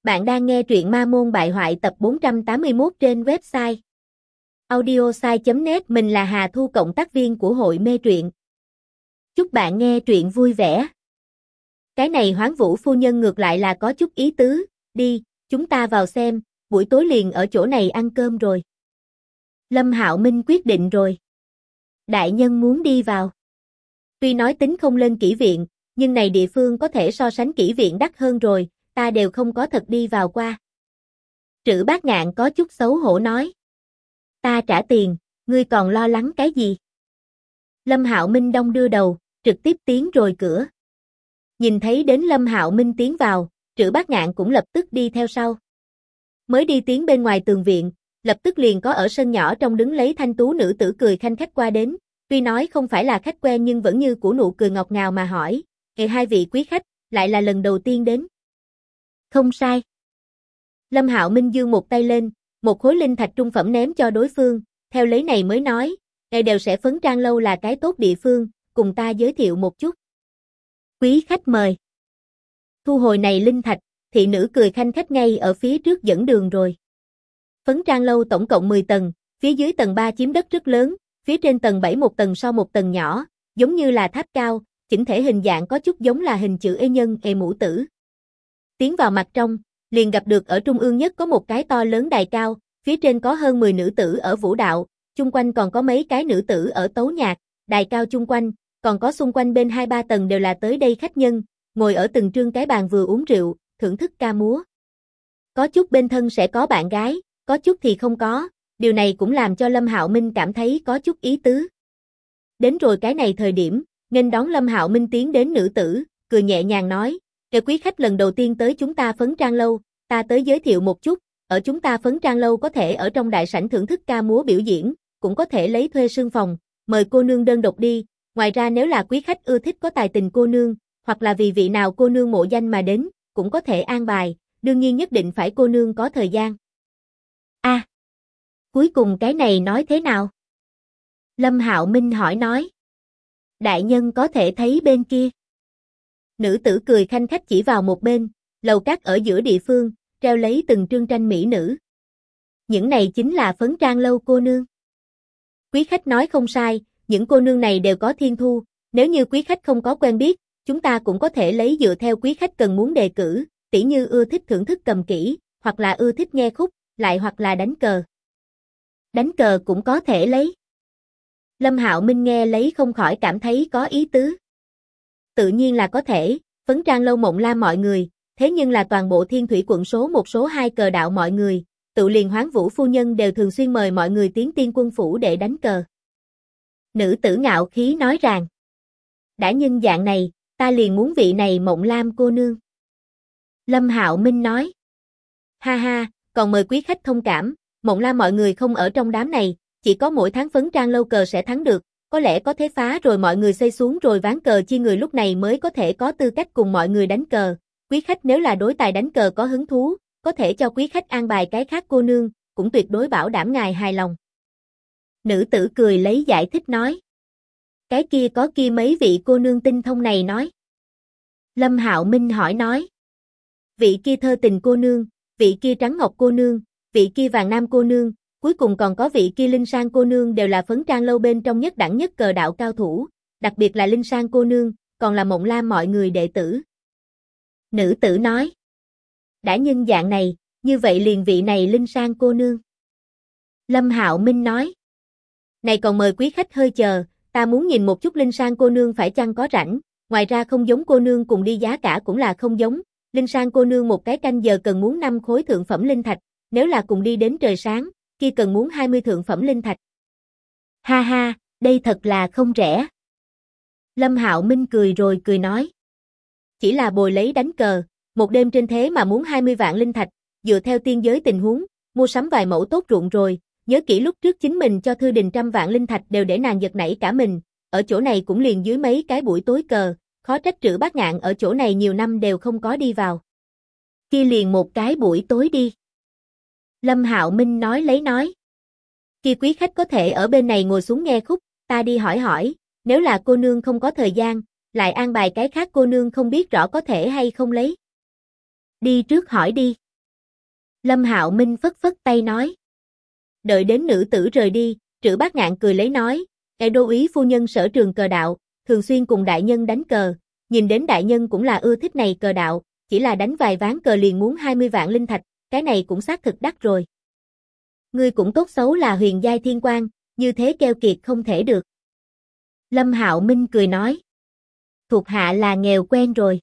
Bạn đang nghe truyện Ma Môn Bại Hoại tập 481 trên website audiosai.net. Mình là Hà Thu, cộng tác viên của hội mê truyện. Chúc bạn nghe truyện vui vẻ. Cái này Hoán Vũ phu nhân ngược lại là có chút ý tứ, đi, chúng ta vào xem, buổi tối liền ở chỗ này ăn cơm rồi. Lâm Hạo Minh quyết định rồi. Đại nhân muốn đi vào. Tuy nói tính không lên kỹ viện, nhưng này địa phương có thể so sánh kỹ viện đắt hơn rồi, ta đều không có thật đi vào qua. Trữ Bát Ngạn có chút xấu hổ nói. Ta trả tiền, ngươi còn lo lắng cái gì? Lâm Hạo Minh đong đưa đầu, trực tiếp tiến rồi cửa. Nhìn thấy đến Lâm Hạo Minh tiến vào, Trữ Bát Ngạn cũng lập tức đi theo sau. Mới đi tiến bên ngoài tường viện, lập tức liền có ở sân nhỏ trong đứng lấy thanh tú nữ tử cười khanh khách qua đến, tuy nói không phải là khách quen nhưng vẫn như của nụ cười ngọt ngào mà hỏi, hai vị quý khách, lại là lần đầu tiên đến. Không sai. Lâm Hạo Minh giương một tay lên, một khối linh thạch trung phẩm ném cho đối phương, theo lấy này mới nói, đều sẽ Phấn Trang lâu là cái tốt địa phương, cùng ta giới thiệu một chút. Quý khách mời. Thu hồi này linh thạch, thị nữ cười khanh khách ngay ở phía trước dẫn đường rồi. Phấn Trang lâu tổng cộng 10 tầng, phía dưới tầng 3 chiếm đất rất lớn, phía trên tầng 7 một tầng sau một tầng nhỏ, giống như là tháp cao, chỉnh thể hình dạng có chút giống là hình chữ E nhân mũ tử. Tiến vào mặt trong, liền gặp được ở trung ương nhất có một cái to lớn đài cao, phía trên có hơn 10 nữ tử ở vũ đạo, chung quanh còn có mấy cái nữ tử ở tấu nhạc, đài cao chung quanh, còn có xung quanh bên 2-3 tầng đều là tới đây khách nhân, ngồi ở từng trương cái bàn vừa uống rượu, thưởng thức ca múa. Có chút bên thân sẽ có bạn gái, có chút thì không có, điều này cũng làm cho Lâm Hạo Minh cảm thấy có chút ý tứ. Đến rồi cái này thời điểm, nghênh đón Lâm Hạo Minh tiến đến nữ tử, cười nhẹ nhàng nói, quý khách lần đầu tiên tới chúng ta Phấn Trang lâu, ta tới giới thiệu một chút, ở chúng ta Phấn Trang lâu có thể ở trong đại sảnh thưởng thức ca múa biểu diễn, cũng có thể lấy thuê sương phòng, mời cô nương đơn độc đi, ngoài ra nếu là quý khách ưa thích có tài tình cô nương, hoặc là vì vị nào cô nương mộ danh mà đến, cũng có thể an bài, đương nhiên nhất định phải cô nương có thời gian. Cuối cùng cái này nói thế nào? Lâm Hạo Minh hỏi nói. Đại nhân có thể thấy bên kia. Nữ tử cười khanh khách chỉ vào một bên, lầu các ở giữa địa phương, treo lấy từng trương tranh mỹ nữ. Những này chính là Phấn Trang lâu cô nương. Quý khách nói không sai, những cô nương này đều có thiên thu, nếu như quý khách không có quen biết, chúng ta cũng có thể lấy dựa theo quý khách cần muốn đề cử, tỉ như ưa thích thưởng thức cầm kỹ, hoặc là ưa thích nghe khúc, lại hoặc là đánh cờ. Đánh cờ cũng có thể lấy. Lâm Hạo Minh nghe lấy không khỏi cảm thấy có ý tứ. Tự nhiên là có thể, Phấn Trang lâu Mộng Lam mọi người, thế nhưng là toàn bộ Thiên Thủy quận số 1 số 2 cờ đạo mọi người, tự liền Hoán Vũ phu nhân đều thường xuyên mời mọi người tiến Tiên Quân phủ để đánh cờ. Nữ tử ngạo khí nói rằng, đã nhân dạng này, ta liền muốn vị này Mộng Lam cô nương. Lâm Hạo Minh nói, ha ha, còn mời quý khách thông cảm, Mộng Lam mọi người không ở trong đám này, chỉ có mỗi tháng Phấn Trang lâu cờ sẽ thắng được, có lẽ có thế phá rồi mọi người xây xuống rồi ván cờ chia người lúc này mới có thể có tư cách cùng mọi người đánh cờ. Quý khách nếu là đối tài đánh cờ có hứng thú, có thể cho quý khách an bài cái khác cô nương, cũng tuyệt đối bảo đảm ngài hài lòng. Nữ tử cười lấy giải thích nói. Cái kia có kia mấy vị cô nương tinh thông này nói. Lâm Hạo Minh hỏi nói. Vị kia thơ tình cô nương, vị kia trắng ngọc cô nương, vị kia vàng nam cô nương, cuối cùng còn có vị kia Linh Sang cô nương đều là Phấn Trang lâu bên trong nhất đẳng nhất cờ đạo cao thủ, đặc biệt là Linh Sang cô nương, còn là Mộng Lam mọi người đệ tử. Nữ tử nói. Đã nhân dạng này, như vậy liền vị này Linh Sang cô nương. Lâm Hạo Minh nói. Này còn mời quý khách hơi chờ, ta muốn nhìn một chút Linh Sang cô nương phải chăng có rảnh, ngoài ra không giống cô nương cùng đi giá cả cũng là không giống, Linh Sang cô nương một cái canh giờ cần muốn 5 khối thượng phẩm linh thạch, nếu là cùng đi đến trời sáng, kia cần muốn 20 thượng phẩm linh thạch. Ha ha, đây thật là không rẻ. Lâm Hạo Minh cười rồi cười nói. Chỉ là bồi lấy đánh cờ, một đêm trên thế mà muốn 20 vạn linh thạch, dựa theo tiên giới tình huống, mua sắm vài mẫu tốt ruộng rồi, nhớ kỹ lúc trước chính mình cho Thư Đình 100 vạn linh thạch đều để nàng giật nảy cả mình, ở chỗ này cũng liền dưới mấy cái buổi tối cờ, khó trách Trữ Bát Ngạn ở chỗ này nhiều năm đều không có đi vào. Kia liền một cái buổi tối đi. Lâm Hạo Minh nói lấy nói. Kia quý khách có thể ở bên này ngồi xuống nghe khúc, ta đi hỏi hỏi, nếu là cô nương không có thời gian, lại an bài cái khác cô nương không biết rõ có thể hay không lấy. Đi trước hỏi đi. Lâm Hạo Minh phất phất tay nói. Đợi đến nữ tử rời đi, Trữ Bát Ngạn cười lấy nói, đô úy phu nhân sở trường cờ đạo, thường xuyên cùng đại nhân đánh cờ, nhìn đến đại nhân cũng là ưa thích này cờ đạo, chỉ là đánh vài ván cờ liền muốn 20 vạn linh thạch, cái này cũng xác thực đắt rồi. Ngươi cũng tốt xấu là huyền giai thiên quan, như thế keo kiệt không thể được. Lâm Hạo Minh cười nói. Thuộc hạ là nghèo quen rồi.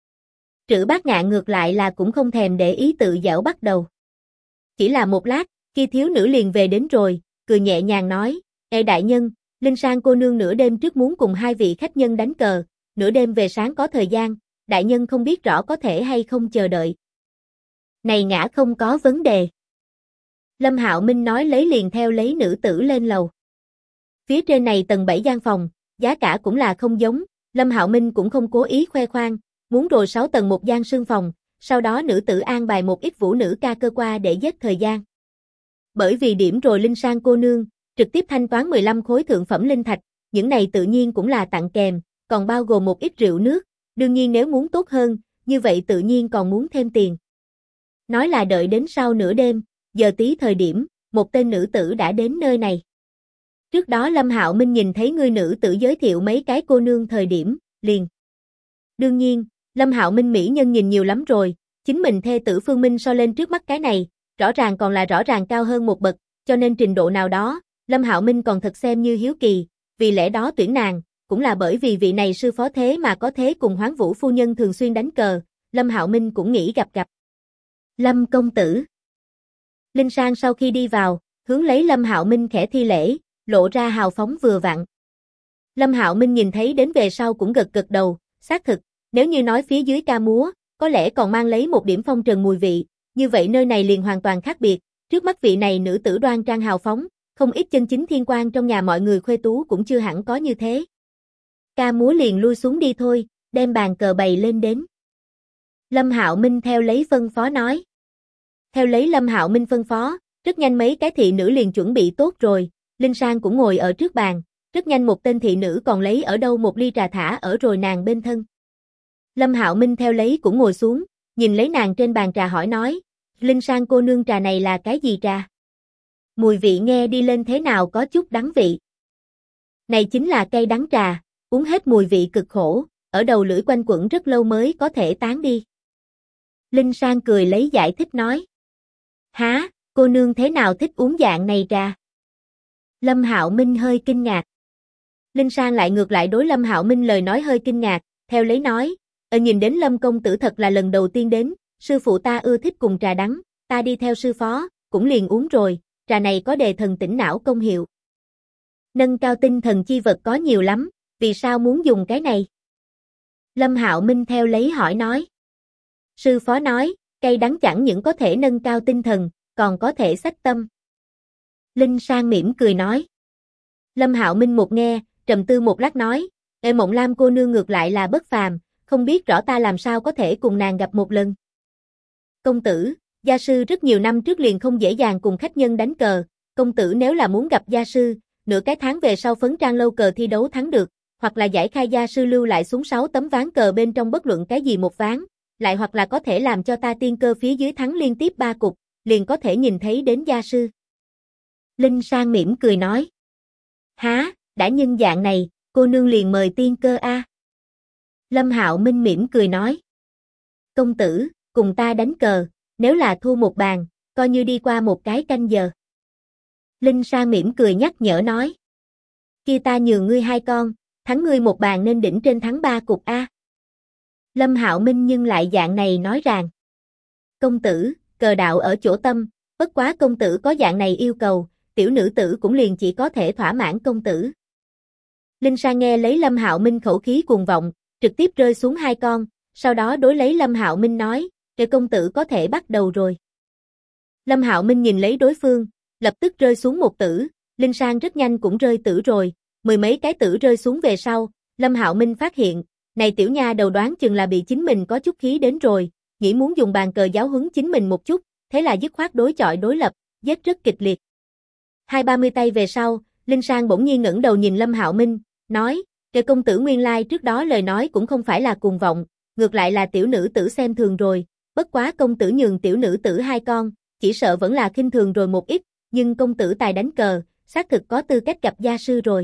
Trữ Bát Ngạn ngược lại là cũng không thèm để ý tự giễu bắt đầu. Chỉ là một lát, khi thiếu nữ liền về đến rồi, cười nhẹ nhàng nói, đại nhân, Linh Sang cô nương nửa đêm trước muốn cùng hai vị khách nhân đánh cờ, nửa đêm về sáng có thời gian, đại nhân không biết rõ có thể hay không chờ đợi. Này ngã không có vấn đề. Lâm Hạo Minh nói lấy liền theo lấy nữ tử lên lầu. Phía trên này tầng 7 gian phòng, giá cả cũng là không giống, Lâm Hạo Minh cũng không cố ý khoe khoang, muốn rồi 6 tầng một gian sương phòng, sau đó nữ tử an bài một ít vũ nữ ca cơ qua để giết thời gian. Bởi vì điểm rồi Linh Sang cô nương, trực tiếp thanh toán 15 khối thượng phẩm linh thạch, những này tự nhiên cũng là tặng kèm, còn bao gồm một ít rượu nước, đương nhiên nếu muốn tốt hơn, như vậy tự nhiên còn muốn thêm tiền. Nói là đợi đến sau nửa đêm, giờ tí thời điểm, một tên nữ tử đã đến nơi này. Trước đó Lâm Hạo Minh nhìn thấy người nữ tử giới thiệu mấy cái cô nương thời điểm, liền. Đương nhiên, Lâm Hạo Minh mỹ nhân nhìn nhiều lắm rồi, chính mình thê tử Phương Minh so lên trước mắt cái này, rõ ràng còn là rõ ràng cao hơn một bậc, cho nên trình độ nào đó, Lâm Hạo Minh còn thật xem như hiếu kỳ, vì lẽ đó tuyển nàng, cũng là bởi vì vị này sư phó thế mà có thế cùng Hoán Vũ phu nhân thường xuyên đánh cờ, Lâm Hạo Minh cũng nghĩ gặp. Lâm công tử. Linh Sang sau khi đi vào, hướng lấy Lâm Hạo Minh khẽ thi lễ, lộ ra hào phóng vừa vặn. Lâm Hạo Minh nhìn thấy đến về sau cũng gật gật đầu, xác thực, nếu như nói phía dưới ca múa, có lẽ còn mang lấy một điểm phong trần mùi vị, như vậy nơi này liền hoàn toàn khác biệt, trước mắt vị này nữ tử đoan trang hào phóng, không ít chân chính thiên quan trong nhà mọi người khuê tú cũng chưa hẳn có như thế. Ca múa liền lui xuống đi thôi, đem bàn cờ bày lên đến. Lâm Hạo Minh theo lấy phân phó nói. Theo lấy Lâm Hạo Minh phân phó, rất nhanh mấy cái thị nữ liền chuẩn bị tốt rồi, Linh Sang cũng ngồi ở trước bàn, rất nhanh một tên thị nữ còn lấy ở đâu một ly trà thả ở rồi nàng bên thân. Lâm Hạo Minh theo lấy cũng ngồi xuống, nhìn lấy nàng trên bàn trà hỏi nói, Linh Sang cô nương trà này là cái gì trà? Mùi vị nghe đi lên thế nào có chút đắng vị. Này chính là cây đắng trà, uống hết mùi vị cực khổ, ở đầu lưỡi quanh quẩn rất lâu mới có thể tán đi. Linh Sang cười lấy giải thích nói. Hả, cô nương thế nào thích uống dạng này trà? Lâm Hạo Minh hơi kinh ngạc. Linh Sang lại ngược lại đối Lâm Hạo Minh lời nói hơi kinh ngạc, theo lấy nói, nhìn đến Lâm công tử thật là lần đầu tiên đến, sư phụ ta ưa thích cùng trà đắng, ta đi theo sư phó, cũng liền uống rồi, trà này có đề thần tỉnh não công hiệu. Nâng cao tinh thần chi vật có nhiều lắm, vì sao muốn dùng cái này? Lâm Hạo Minh theo lấy hỏi nói. Sư phó nói, cây đắng chẳng những có thể nâng cao tinh thần, còn có thể xách tâm. Linh Sang mỉm cười nói. Lâm Hạo Minh một nghe, trầm tư một lát nói, Mộng Lam cô nương ngược lại là bất phàm, không biết rõ ta làm sao có thể cùng nàng gặp một lần. Công tử, gia sư rất nhiều năm trước liền không dễ dàng cùng khách nhân đánh cờ, công tử nếu là muốn gặp gia sư, nửa cái tháng về sau phấn trang lâu cờ thi đấu thắng được, hoặc là giải khai gia sư lưu lại xuống 6 tấm ván cờ bên trong bất luận cái gì một ván, lại hoặc là có thể làm cho ta tiên cơ phía dưới thắng liên tiếp 3 cục, liền có thể nhìn thấy đến gia sư. Linh Sang mỉm cười nói. Há, đã nhân dạng này, cô nương liền mời tiên cơ a. Lâm Hạo Minh mỉm cười nói. Công tử, cùng ta đánh cờ, nếu là thua một bàn, coi như đi qua một cái canh giờ. Linh Sang mỉm cười nhắc nhở nói. Kia ta nhường ngươi 2 con, thắng ngươi một bàn nên đỉnh trên thắng 3 cục a. Lâm Hạo Minh nhưng lại dạng này nói rằng. Công tử, cờ đạo ở chỗ tâm, bất quá công tử có dạng này yêu cầu, tiểu nữ tử cũng liền chỉ có thể thỏa mãn công tử. Linh Sang nghe lấy Lâm Hạo Minh khẩu khí cuồng vọng, trực tiếp rơi xuống 2 con, sau đó đối lấy Lâm Hạo Minh nói, để công tử có thể bắt đầu rồi. Lâm Hạo Minh nhìn lấy đối phương, lập tức rơi xuống một tử, Linh Sang rất nhanh cũng rơi tử rồi, 10 mấy cái tử rơi xuống về sau, Lâm Hạo Minh phát hiện, này tiểu nha đầu đoán chừng là bị chính mình có chút khí đến rồi, nghĩ muốn dùng bàn cờ giáo huấn chính mình một chút, thế là dứt khoát đối chọi đối lập, giết rất kịch liệt. 20-30 tay về sau, Linh Sang bỗng nhiên ngẩng đầu nhìn Lâm Hạo Minh, nói, kệ công tử nguyên lai trước đó lời nói cũng không phải là cuồng vọng, ngược lại là tiểu nữ tử xem thường rồi, bất quá công tử nhường tiểu nữ tử 2 con, chỉ sợ vẫn là khinh thường rồi một ít, nhưng công tử tài đánh cờ, xác thực có tư cách gặp gia sư rồi.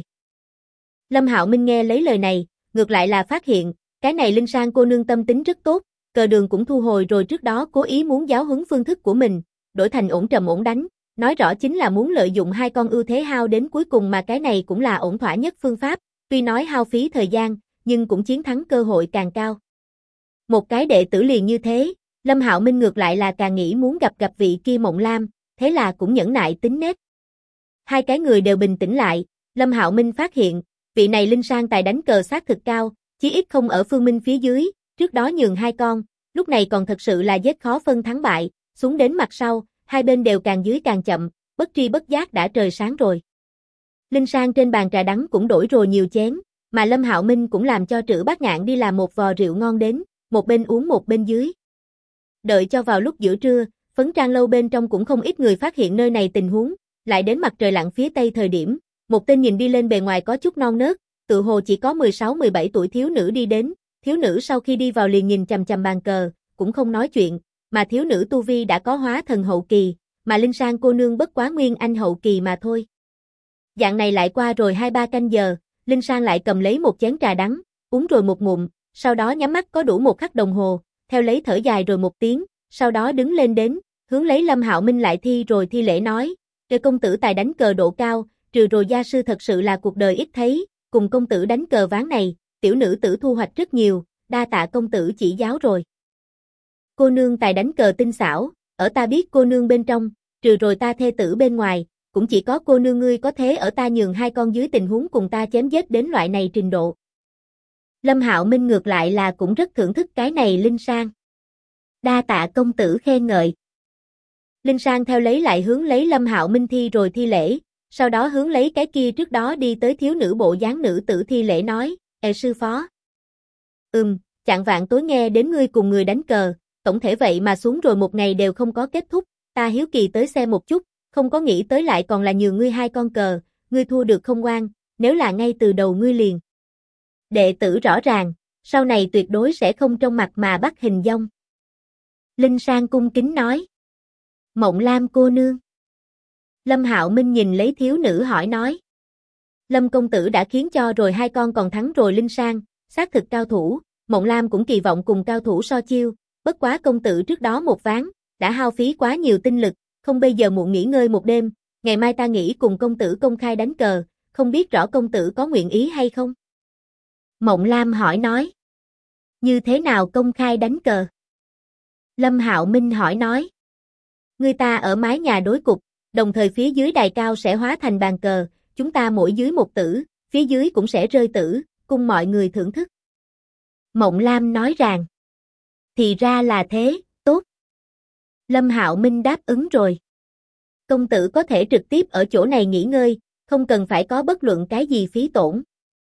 Lâm Hạo Minh nghe lấy lời này, ngược lại là phát hiện, cái này Linh Sang cô nương tâm tính rất tốt, cờ đường cũng thu hồi rồi trước đó cố ý muốn giáo huấn phương thức của mình, đổi thành ổn trầm ổn đánh, nói rõ chính là muốn lợi dụng hai con ưu thế hao đến cuối cùng mà cái này cũng là ổn thỏa nhất phương pháp, tuy nói hao phí thời gian, nhưng cũng chiến thắng cơ hội càng cao. Một cái đệ tử liền như thế, Lâm Hạo Minh ngược lại là càng nghĩ muốn gặp vị kia Mộng Lam, thế là cũng nhẫn nại tính nết. Hai cái người đều bình tĩnh lại, Lâm Hạo Minh phát hiện, vị này Linh Sang tài đánh cờ xác thực cao, chí ít không ở Phương Minh phía dưới, trước đó nhường hai con, lúc này còn thật sự là giết khó phân thắng bại, xuống đến mặt sau, hai bên đều càng dưới càng chậm, bất tri bất giác đã trời sáng rồi. Linh Sang trên bàn trà đắng cũng đổi rồi nhiều chén, mà Lâm Hạo Minh cũng làm cho Trữ Bát Ngạn đi làm một vò rượu ngon đến, một bên uống một bên dưới. Đợi cho vào lúc giữa trưa, Phấn Trang lâu bên trong cũng không ít người phát hiện nơi này tình huống, lại đến mặt trời lặn phía tây thời điểm, một tên nhìn đi lên bề ngoài có chút non nớt, tự hồ chỉ có 16-17 tuổi thiếu nữ đi đến, thiếu nữ sau khi đi vào liền nhìn chằm chằm bàn cờ, cũng không nói chuyện, mà thiếu nữ tu vi đã có hóa thần hậu kỳ, mà Linh Sang cô nương bất quá nguyên anh hậu kỳ mà thôi. Dạng này lại qua rồi 2-3 canh giờ, Linh Sang lại cầm lấy một chén trà đắng, uống rồi một ngụm, sau đó nhắm mắt có đủ một khắc đồng hồ, theo lấy thở dài rồi một tiếng, sau đó đứng lên đến, hướng lấy Lâm Hạo Minh lại thi lễ nói, "Kẻ công tử tài đánh cờ độ cao, trừ rồi gia sư thật sự là cuộc đời ít thấy, cùng công tử đánh cờ ván này, tiểu nữ tử thu hoạch rất nhiều, đa tạ công tử chỉ giáo rồi." Cô nương tài đánh cờ tinh xảo, ở ta biết cô nương bên trong, trừ rồi ta thê tử bên ngoài, cũng chỉ có cô nương ngươi có thế ở ta nhường hai con dưới tình huống cùng ta chém giết đến loại này trình độ. Lâm Hạo Minh ngược lại là cũng rất thưởng thức cái này Linh Sang. Đa tạ công tử khen ngợi. Linh Sang theo lấy lại hướng lấy Lâm Hạo Minh thi lễ, sau đó hướng lấy cái kia trước đó đi tới thiếu nữ bộ dáng nữ tử thi lễ nói, sư phó. Chạng vạn tối nghe đến ngươi cùng người đánh cờ, tổng thể vậy mà xuống rồi một ngày đều không có kết thúc, ta hiếu kỳ tới xem một chút, không có nghĩ tới lại còn là nhường ngươi hai con cờ, ngươi thua được không ngoan, nếu là ngay từ đầu ngươi liền. Đệ tử rõ ràng, sau này tuyệt đối sẽ không trong mặt mà bắt hình dong. Linh Sang cung kính nói. Mộng Lam cô nương. Lâm Hạo Minh nhìn lấy thiếu nữ hỏi nói. Lâm công tử đã khiến cho rồi hai con còn thắng rồi Linh Sang, xác thực cao thủ, Mộng Lam cũng kỳ vọng cùng cao thủ so chiêu, bất quá công tử trước đó một ván, đã hao phí quá nhiều tinh lực, không bây giờ muộn nghỉ ngơi một đêm, ngày mai ta nghĩ cùng công tử công khai đánh cờ, không biết rõ công tử có nguyện ý hay không? Mộng Lam hỏi nói. Như thế nào công khai đánh cờ? Lâm Hạo Minh hỏi nói. Người ta ở mái nhà đối cục, đồng thời phía dưới đài cao sẽ hóa thành bàn cờ, chúng ta mỗi dưới một tử, phía dưới cũng sẽ rơi tử, cùng mọi người thưởng thức. Mộng Lam nói rằng. Thì ra là thế, tốt. Lâm Hạo Minh đáp ứng rồi. Công tử có thể trực tiếp ở chỗ này nghỉ ngơi, không cần phải có bất luận cái gì phí tổn.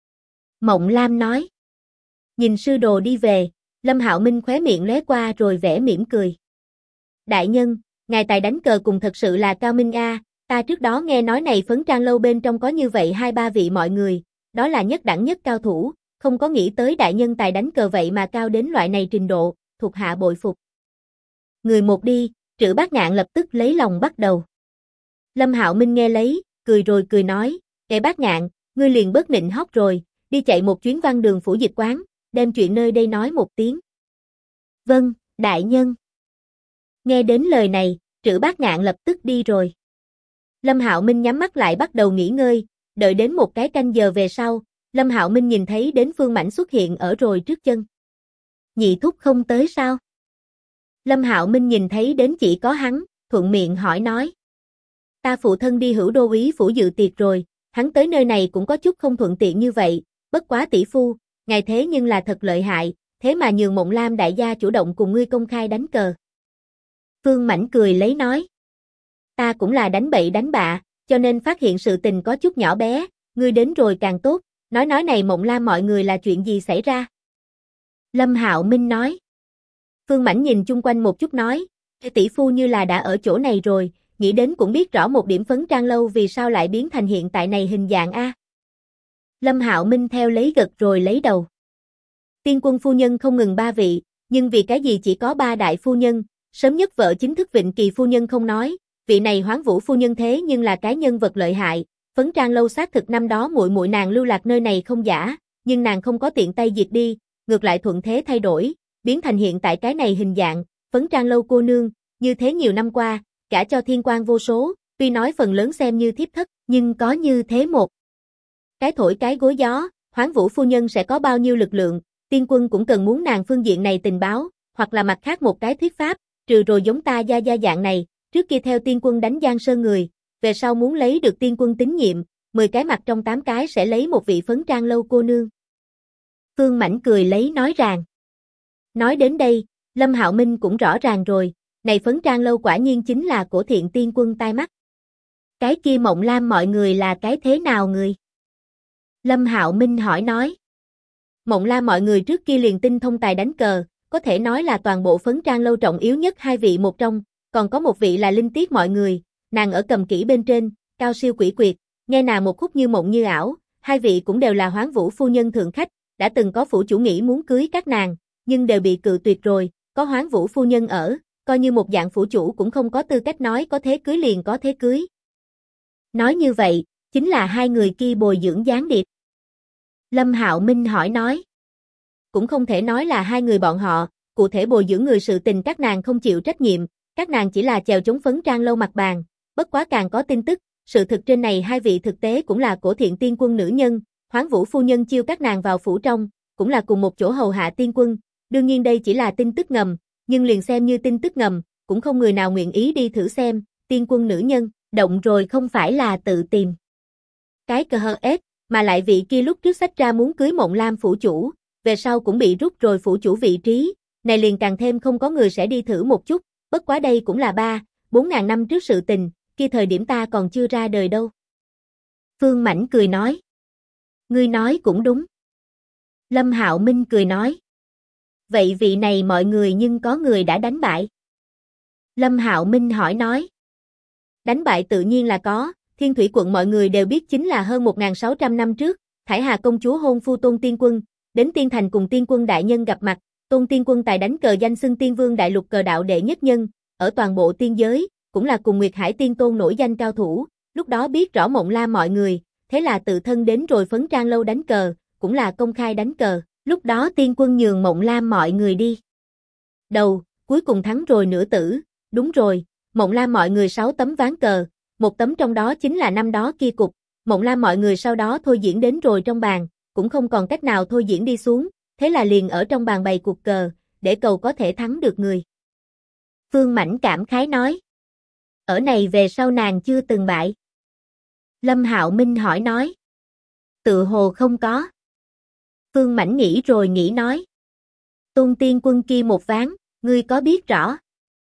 Mộng Lam nói. Nhìn sư đồ đi về, Lâm Hạo Minh khóe miệng lóe qua rồi vẽ mỉm cười. Đại nhân, ngài tài đánh cờ cùng thật sự là cao minh a, ta trước đó nghe nói này Phấn Trang lâu bên trong có như vậy 2-3 vị mọi người, đó là nhất đẳng nhất cao thủ, không có nghĩ tới đại nhân tài đánh cờ vậy mà cao đến loại này trình độ, thuộc hạ bội phục. Người một đi, Trữ Bát Ngạn lập tức lấy lòng bắt đầu. Lâm Hạo Minh nghe lấy, cười rồi cười nói, "Kẻ Bát Ngạn, ngươi liền bớt nịnh hót rồi, đi chạy một chuyến Văn Đường phủ dịch quán, đem chuyện nơi đây nói một tiếng." Vâng, đại nhân. Nghe đến lời này, Trữ Bát Ngạn lập tức đi rồi. Lâm Hạo Minh nhắm mắt lại bắt đầu nghỉ ngơi, đợi đến một cái canh giờ về sau, Lâm Hạo Minh nhìn thấy đến Phương Mãnh xuất hiện ở rồi trước chân. Nhị thúc không tới sao? Lâm Hạo Minh nhìn thấy đến chỉ có hắn, thuận miệng hỏi nói. Ta phụ thân đi Hữu Đô úy phủ dự tiệc rồi, hắn tới nơi này cũng có chút không thuận tiện như vậy, bất quá tỷ phu, ngài thế nhưng là thật lợi hại, thế mà nhường Mộng Lam đại gia chủ động cùng ngươi công khai đánh cờ. Phương Mãnh cười lấy nói. Ta cũng là đánh bậy đánh bạ, cho nên phát hiện sự tình có chút nhỏ bé, ngươi đến rồi càng tốt, nói này Mộng Lam mọi người là chuyện gì xảy ra? Lâm Hạo Minh nói. Phương Mãnh nhìn chung quanh một chút nói, tỷ phu như là đã ở chỗ này rồi, nghĩ đến cũng biết rõ một điểm Phấn Trang lâu vì sao lại biến thành hiện tại này hình dạng a. Lâm Hạo Minh theo lấy gật rồi lấy đầu. Tiên quân phu nhân không ngừng 3 vị, nhưng vì cái gì chỉ có 3 đại phu nhân, Sớm nhất vợ chính thức Vịnh Kỳ phu nhân không nói, vị này Hoáng Vũ phu nhân thế nhưng là cái nhân vật lợi hại, Phấn Trang lâu xác thực năm đó muội muội nàng lưu lạc nơi này không giả, nhưng nàng không có tiện tay diệt đi, ngược lại thuận thế thay đổi, biến thành hiện tại cái này hình dạng, Phấn Trang lâu cô nương, như thế nhiều năm qua, cả cho thiên quan vô số, tuy nói phần lớn xem như thiếp thất, nhưng có như thế một cái thổi cái gối gió, Hoáng Vũ phu nhân sẽ có bao nhiêu lực lượng, tiên quân cũng cần muốn nàng phương diện này tình báo, hoặc là mặt khác một cái thuyết pháp, trừ rồi giống ta gia dạng này, trước kia theo tiên quân đánh Giang Sơn người, về sau muốn lấy được tiên quân tín nhiệm, 10 cái mặt trong 8 cái sẽ lấy một vị Phấn Trang lâu cô nương. Phương Mảnh cười lấy nói ràng. Nói đến đây, Lâm Hạo Minh cũng rõ ràng rồi, này Phấn Trang lâu quả nhiên chính là cổ thiện tiên quân tai mắt. Cái kia Mộng Lam mọi người là cái thế nào người? Lâm Hạo Minh hỏi nói. Mộng Lam mọi người trước kia liền tinh thông tài đánh cờ, có thể nói là toàn bộ Phấn Trang lâu trọng yếu nhất hai vị một trong, còn có một vị là Linh Tiết mọi người, nàng ở cầm kỹ bên trên, cao siêu quỷ quyệt, nghe nàng một khúc như mộng như ảo, hai vị cũng đều là Hoáng Vũ phu nhân thượng khách, đã từng có phủ chủ nghĩ muốn cưới các nàng, nhưng đều bị cự tuyệt rồi, có Hoáng Vũ phu nhân ở, coi như một dạng phủ chủ cũng không có tư cách nói có thế cưới liền có thế cưới. Nói như vậy, chính là hai người kia bồi dưỡng gián điệp. Lâm Hạo Minh hỏi nói. Cũng không thể nói là hai người bọn họ, cụ thể bồi dưỡng người sự tình các nàng không chịu trách nhiệm, các nàng chỉ là chèo chống Phấn Trang lâu mặt bàn, bất quá càng có tin tức, sự thực trên này hai vị thực tế cũng là cổ thiện tiên quân nữ nhân, Hoáng Vũ phu nhân chiêu các nàng vào phủ trong, cũng là cùng một chỗ hầu hạ tiên quân, đương nhiên đây chỉ là tin tức ngầm, nhưng liền xem như tin tức ngầm, cũng không người nào nguyện ý đi thử xem, tiên quân nữ nhân, động rồi không phải là tự tìm. Cái cờ hờ ép, mà lại vị kia lúc trước xách ra muốn cưới Mộng Lam phủ chủ, về sau cũng bị rút rồi phủ chủ vị trí, này liền càng thêm không có người sẽ đi thử một chút, bất quá đây cũng là 4 ngàn năm trước sự tình, kia thời điểm ta còn chưa ra đời đâu. Phương Mảnh cười nói. Ngươi nói cũng đúng. Lâm Hạo Minh cười nói. Vậy vị này mọi người nhưng có người đã đánh bại. Lâm Hạo Minh hỏi nói. Đánh bại tự nhiên là có, Thiên Thủy quận mọi người đều biết chính là hơn 1600 năm trước, Thải Hà công chúa hôn phu Tôn Tiên Quân, đến Tiên Thành cùng Tiên Quân đại nhân gặp mặt, Tôn Tiên Quân tài đánh cờ danh xưng Tiên Vương đại lục cờ đạo đệ nhất nhân, ở toàn bộ tiên giới, cũng là cùng Nguyệt Hải Tiên Tôn nổi danh cao thủ, lúc đó biết rõ Mộng Lam mọi người, thế là tự thân đến rồi Phấn Trang lâu đánh cờ, cũng là công khai đánh cờ, lúc đó Tiên Quân nhường Mộng Lam mọi người đi. Đầu, cuối cùng thắng rồi nửa tử, đúng rồi, Mộng Lam mọi người 6 tấm ván cờ, một tấm trong đó chính là năm đó kia cục, Mộng Lam mọi người sau đó thôi diễn đến rồi trong bàn, cũng không còn cách nào thôi diễn đi xuống, thế là liền ở trong bàn bày cuộc cờ, để cầu có thể thắng được người. Phương Mảnh cảm khái nói. Ở này về sau nàng chưa từng bại. Lâm Hạo Minh hỏi nói. Tự hồ không có. Phương Mảnh nghĩ rồi nghĩ nói. Tôn Tiên Quân kia một ván, ngươi có biết rõ?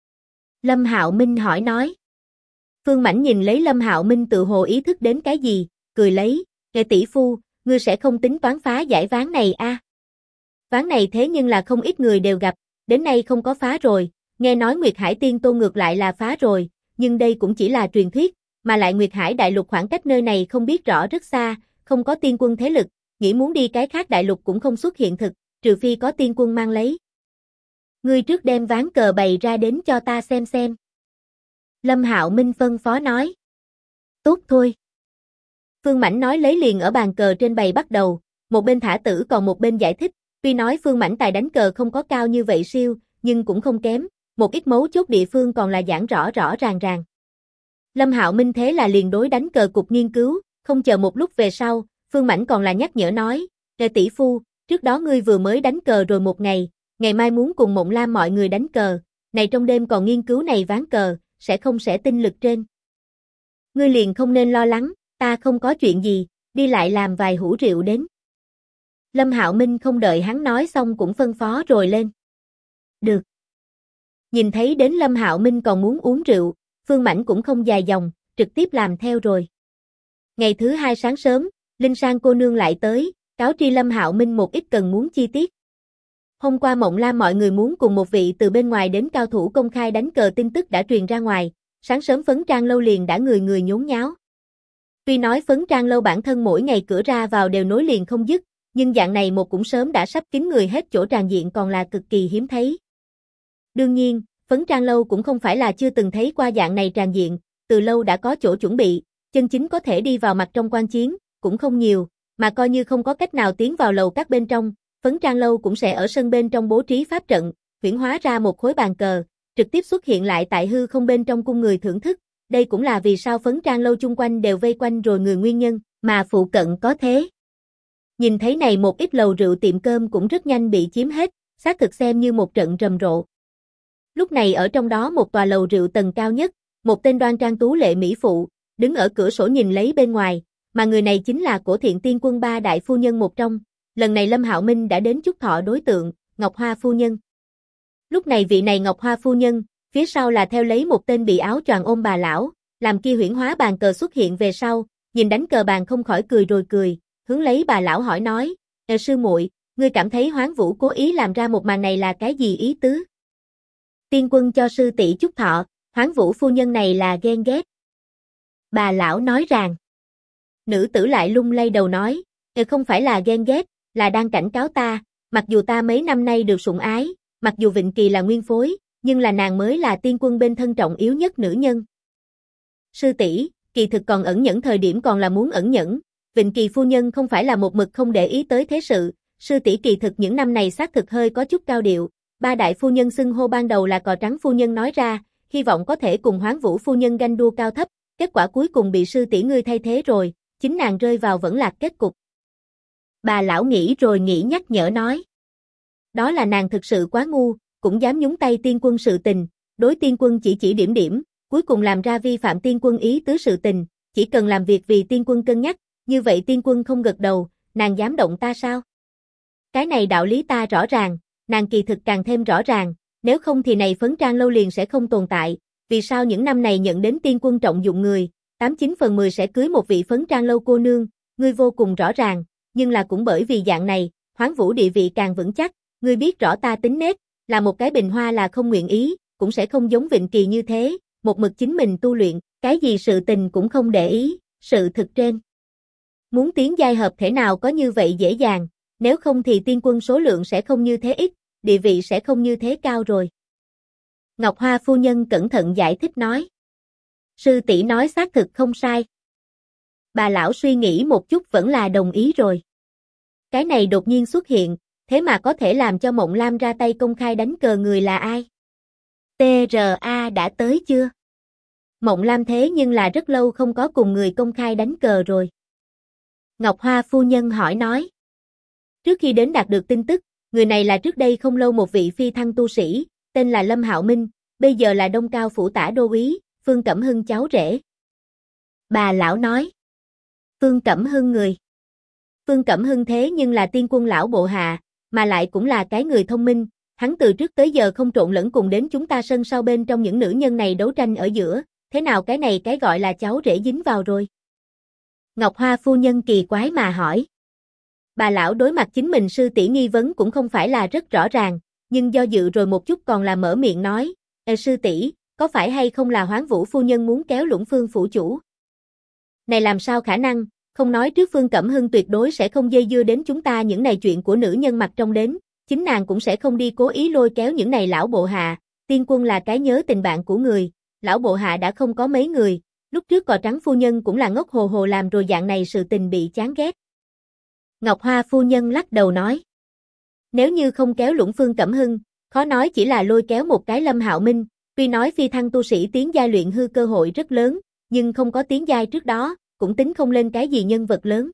Lâm Hạo Minh hỏi nói. Phương Mảnh nhìn lấy Lâm Hạo Minh tự hồ ý thức đến cái gì, cười lấy, "Nghệ tỷ phu, ngươi sẽ không tính toán phá giải ván này a?" Ván này thế nhưng là không ít người đều gặp, đến nay không có phá rồi, nghe nói Nguyệt Hải Tiên Tôn ngược lại là phá rồi, nhưng đây cũng chỉ là truyền thuyết, mà lại Nguyệt Hải đại lục khoảng cách nơi này không biết rõ rất xa, không có tiên quân thế lực, nghĩ muốn đi cái khác đại lục cũng không xuất hiện thực, trừ phi có tiên quân mang lấy. Ngươi trước đem ván cờ bày ra đến cho ta xem. Lâm Hạo Minh phân phó nói. Tốt thôi. Phương Mảnh nói lấy liền ở bàn cờ trên bày bắt đầu, một bên thả tử còn một bên giải thích, tuy nói Phương Mảnh tài đánh cờ không có cao như vậy siêu, nhưng cũng không kém, một ít mấu chốt địa phương còn là giảng rõ ràng. Lâm Hạo Minh thế là liền đối đánh cờ cục nghiên cứu, không chờ một lúc về sau, Phương Mảnh còn là nhắc nhở nói, "Nghệ tỷ phu, trước đó ngươi vừa mới đánh cờ rồi một ngày, ngày mai muốn cùng Mộng Lam mọi người đánh cờ, này trong đêm còn nghiên cứu này ván cờ, sẽ tinh lực trên. Ngươi liền không nên lo lắng, ta không có chuyện gì, đi lại làm vài hũ rượu đến." Lâm Hạo Minh không đợi hắn nói xong cũng phân phó rồi lên. Được. Nhìn thấy đến Lâm Hạo Minh còn muốn uống rượu, Phương Mảnh cũng không dài dòng, trực tiếp làm theo rồi. Ngày thứ hai sáng sớm, Linh Sang cô nương lại tới, cáo tri Lâm Hạo Minh một ít cần muốn chi tiết. Hôm qua Mộng Lam mọi người muốn cùng một vị từ bên ngoài đến cao thủ công khai đánh cờ tin tức đã truyền ra ngoài, sáng sớm Phấn Trang lâu liền đã người nhốn nháo. Tuy nói Phấn Trang lâu bản thân mỗi ngày cửa ra vào đều nối liền không dứt, nhưng dạng này một cũng sớm đã sắp kín người hết chỗ tràn diện còn là cực kỳ hiếm thấy. Đương nhiên, Phấn Trang Lâu cũng không phải là chưa từng thấy qua dạng này tràn diện, từ lâu đã có chỗ chuẩn bị, chân chính có thể đi vào mặt trong quan chiến, cũng không nhiều, mà coi như không có cách nào tiến vào lầu các bên trong, Phấn Trang Lâu cũng sẽ ở sân bên trong bố trí pháp trận, huyễn hóa ra một khối bàn cờ, trực tiếp xuất hiện lại tại hư không bên trong cung người thưởng thức, đây cũng là vì sao Phấn Trang Lâu chung quanh đều vây quanh rồi người nguyên nhân, mà phụ cận có thế. Nhìn thấy này một ít lầu rượu tiệm cơm cũng rất nhanh bị chiếm hết, xác thực xem như một trận rầm rộ. Lúc này ở trong đó một tòa lầu rượu tầng cao nhất, một tên đoan trang tú lệ mỹ phụ, đứng ở cửa sổ nhìn lấy bên ngoài, mà người này chính là Cổ Thiện Tiên Quân ba đại phu nhân một trong, lần này Lâm Hạo Minh đã đến chúc thọ đối tượng, Ngọc Hoa phu nhân. Lúc này vị này Ngọc Hoa phu nhân, phía sau là theo lấy một tên bị áo choàng ôm bà lão, làm kia huyễn hóa bàn cờ xuất hiện về sau, nhìn đánh cờ bàn không khỏi cười rồi cười, hướng lấy bà lão hỏi nói, sư muội, ngươi cảm thấy Hoán Vũ cố ý làm ra một màn này là cái gì ý tứ? Tiên Quân cho sư tỷ chúc thọ, Hoán Vũ phu nhân này là ghen ghét. Bà lão nói rằng, nữ tử lại lung lay đầu nói, không phải là ghen ghét, là đang cảnh cáo ta, mặc dù ta mấy năm nay được sủng ái, mặc dù Vịnh Kỳ là nguyên phối, nhưng là nàng mới là Tiên Quân bên thân trọng yếu nhất nữ nhân. Sư tỷ, kỳ thực còn ẩn nhẫn thời điểm còn là muốn ẩn nhẫn, Vịnh Kỳ phu nhân không phải là một mực không để ý tới thế sự, sư tỷ kỳ thực những năm này xác thực hơi có chút cao điệu, ba đại phu nhân xưng hô ban đầu là Cò Trắng phu nhân nói ra, hy vọng có thể cùng Hoán Vũ phu nhân ganh đua cao thấp, kết quả cuối cùng bị sư tỷ ngươi thay thế rồi, chính nàng rơi vào vẫn lạc kết cục. Bà lão nghĩ rồi nghĩ nhắc nhở nói. Đó là nàng thực sự quá ngu, cũng dám nhúng tay Tiên Quân sự tình, đối Tiên Quân chỉ điểm, cuối cùng làm ra vi phạm Tiên Quân ý tứ sự tình, chỉ cần làm việc vì Tiên Quân cân nhắc, như vậy Tiên Quân không gật đầu, nàng dám động ta sao? Cái này đạo lý ta rõ ràng, nàng kỳ thực càng thêm rõ ràng, nếu không thì này Phấn Trang Lâu liền sẽ không tồn tại, vì sao những năm này nhận đến Tiên Quân trọng dụng người, 89 phần 10 sẽ cưới một vị Phấn Trang Lâu cô nương, ngươi vô cùng rõ ràng, nhưng là cũng bởi vì dạng này, Hoán Vũ địa vị càng vững chắc, ngươi biết rõ ta tính nết, là một cái bình hoa là không nguyện ý, cũng sẽ không giống Vịnh Kỳ như thế, một mực chính mình tu luyện, cái gì sự tình cũng không để ý, sự thực trên. Muốn tiến giai hợp thể nào có như vậy dễ dàng, nếu không thì Tiên Quân số lượng sẽ không như thế ít, địa vị sẽ không như thế cao rồi. Ngọc Hoa phu nhân cẩn thận giải thích nói. Sư tỷ nói xác thực không sai. Bà lão suy nghĩ một chút vẫn là đồng ý rồi. Cái này đột nhiên xuất hiện, thế mà có thể làm cho Mộng Lam ra tay công khai đánh cờ người là ai? TRA đã tới chưa? Mộng Lam thế nhưng là rất lâu không có cùng người công khai đánh cờ rồi. Ngọc Hoa phu nhân hỏi nói. Trước khi đến đạt được tin tức, người này là trước đây không lâu một vị phi thăng tu sĩ, tên là Lâm Hạo Minh, bây giờ là Đông Cao phủ tả đô úy, Phương Cẩm Hưng cháu rể. Bà lão nói. Phương Cẩm Hưng người. Phương Cẩm Hưng thế nhưng là Tiên Quân lão bộ hạ, mà lại cũng là cái người thông minh, hắn từ trước tới giờ không trộn lẫn cùng đến chúng ta sân sau bên trong những nữ nhân này đấu tranh ở giữa, thế nào cái này cái gọi là cháu rể dính vào rồi? Ngọc Hoa phu nhân kỳ quái mà hỏi. Bà lão đối mặt chính mình sư tỷ nghi vấn cũng không phải là rất rõ ràng, nhưng do dự rồi một chút còn là mở miệng nói, sư tỷ, có phải hay không là Hoán Vũ phu nhân muốn kéo Lũng Phương phủ chủ? Này làm sao khả năng, không nói trước Phương Cẩm Hưng tuyệt đối sẽ không dây dưa đến chúng ta những này chuyện của nữ nhân mặt trong đến, chính nàng cũng sẽ không đi cố ý lôi kéo những này lão bộ hạ, Tiên Quân là cái nhớ tình bạn của người, lão bộ hạ đã không có mấy người, lúc trước Cò Trắng phu nhân cũng là ngốc hồ hồ làm rồi dạng này sự tình bị chán ghét. Ngọc Hoa phu nhân lắc đầu nói. Nếu như không kéo Lũng Phương Cẩm Hưng, khó nói chỉ là lôi kéo một cái Lâm Hạo Minh, tuy nói phi thăng tu sĩ tiến giai luyện hư cơ hội rất lớn, nhưng không có tiến giai trước đó, cũng tính không lên cái gì nhân vật lớn.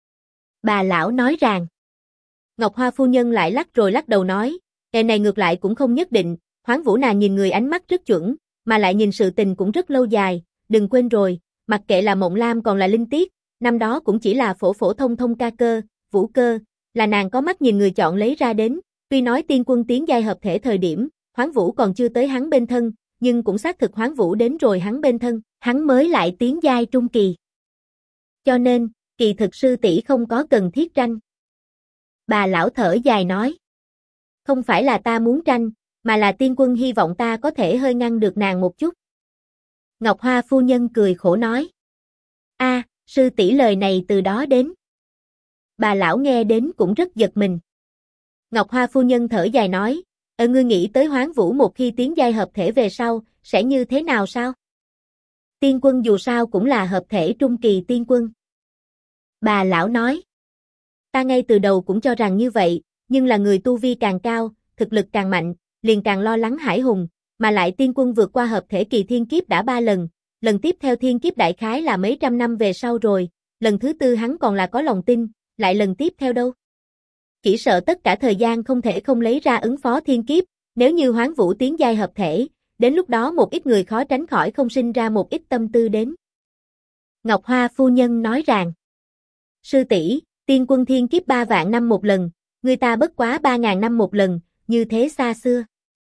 Bà lão nói rằng. Ngọc Hoa phu nhân lại lắc rồi lắc đầu nói, cái này ngược lại cũng không nhất định, Hoán Vũ nàng nhìn người ánh mắt rất chuẩn, mà lại nhìn sự tình cũng rất lâu dài, đừng quên rồi, mặc kệ là Mộng Lam còn là Linh Tiết, năm đó cũng chỉ là phổ phổ thông thông ca cơ, vũ cơ, là nàng có mắt nhìn người chọn lấy ra đến, tuy nói Tiên Quân tiến giai hợp thể thời điểm, Hoán Vũ còn chưa tới hắn bên thân, nhưng cũng xác thực Hoán Vũ đến rồi hắn bên thân, hắn mới lại tiến giai trung kỳ. Cho nên, kỳ thực sư tỷ không có cần thiết tranh. Bà lão thở dài nói. Không phải là ta muốn tranh, mà là Tiên Quân hy vọng ta có thể hơi ngăn được nàng một chút. Ngọc Hoa phu nhân cười khổ nói. Sư tỷ lời này từ đó đến. Bà lão nghe đến cũng rất giật mình. Ngọc Hoa phu nhân thở dài nói, Ngươi nghĩ tới Hoán Vũ một khi tiến giai hợp thể về sau, sẽ như thế nào sao? Tiên quân dù sao cũng là hợp thể trung kỳ tiên quân. Bà lão nói. Ta ngay từ đầu cũng cho rằng như vậy, nhưng là người tu vi càng cao, thực lực càng mạnh, liền càng lo lắng Hải Hùng, mà lại tiên quân vượt qua hợp thể kỳ thiên kiếp đã 3 lần, lần tiếp theo thiên kiếp đại khái là mấy trăm năm về sau rồi, lần thứ tư hắn còn là có lòng tin, lại lần tiếp theo đâu. Chỉ sợ tất cả thời gian không thể không lấy ra ứng phó thiên kiếp, nếu như Hoán Vũ tiến giai hợp thể, đến lúc đó một ít người khó tránh khỏi không sinh ra một ít tâm tư đến. Ngọc Hoa phu nhân nói rằng, sư tỷ, tiên quân thiên kiếp 3 vạn năm một lần, người ta bất quá 3.000 năm một lần, như thế xa xưa.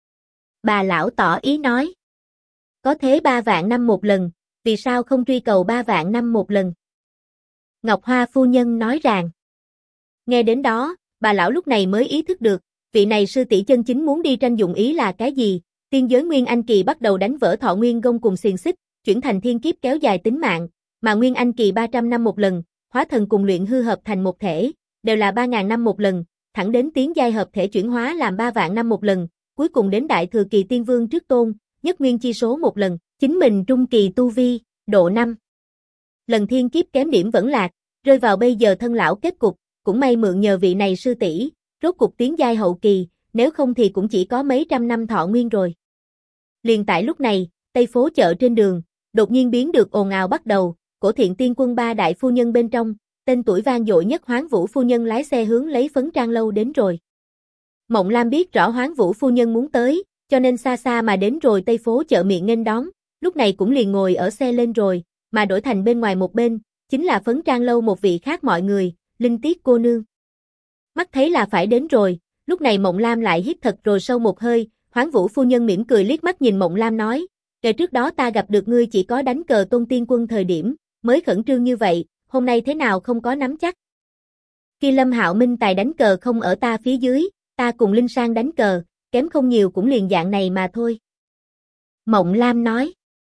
Bà lão tỏ ý nói, có thế 3 vạn năm một lần, vì sao không truy cầu 3 vạn năm một lần? Ngọc Hoa phu nhân nói rằng, nghe đến đó, bà lão lúc này mới ý thức được, vị này sư tỷ chân chính muốn đi tranh dụng ý là cái gì. Tiên giới Nguyên Anh kỳ bắt đầu đánh vỡ thọ nguyên gông cùng xiềng xích, chuyển thành thiên kiếp kéo dài tính mạng, mà Nguyên Anh kỳ 300 năm một lần, hóa thần cùng luyện hư hợp thành một thể, đều là 3.000 năm một lần, thẳng đến tiến giai hợp thể chuyển hóa làm 3 vạn năm một lần, cuối cùng đến đại thừa kỳ tiên vương trước tôn, nhất nguyên chi số một lần, chính mình trung kỳ tu vi, độ 5. Lần thiên kiếp kém điểm vẫn lạc, rơi vào bây giờ thân lão kết cục, cũng may mượn nhờ vị này sư tỷ, rốt cục tiến giai hậu kỳ, nếu không thì cũng chỉ có mấy trăm năm thọ nguyên rồi. Liền tại lúc này, Tây phố chợ trên đường, đột nhiên biến được ồn ào bắt đầu, Cổ Thiện tiên quân 3 đại phu nhân bên trong, tên tuổi vang dội nhất Hoán Vũ phu nhân lái xe hướng lấy Phấn Trang lâu đến rồi. Mộng Lam biết rõ Hoán Vũ phu nhân muốn tới, cho nên xa xa mà đến rồi Tây phố chợ miệng nghênh đón, lúc này cũng liền ngồi ở xe lên rồi, mà đổi thành bên ngoài một bên, chính là Phấn Trang lâu một vị khác mọi người, Linh Tiết cô nương. Mắt thấy là phải đến rồi, lúc này Mộng Lam lại hít thật rồi sâu một hơi, Hoán Vũ phu nhân mỉm cười liếc mắt nhìn Mộng Lam nói, ngày trước đó ta gặp được ngươi chỉ có đánh cờ Tôn tiên quân thời điểm, mới khẩn trương như vậy, hôm nay thế nào không có nắm chắc. Khi Lâm Hạo Minh tài đánh cờ không ở ta phía dưới, ta cùng Linh Sang đánh cờ, kém không nhiều cũng liền dạng này mà thôi. Mộng Lam nói,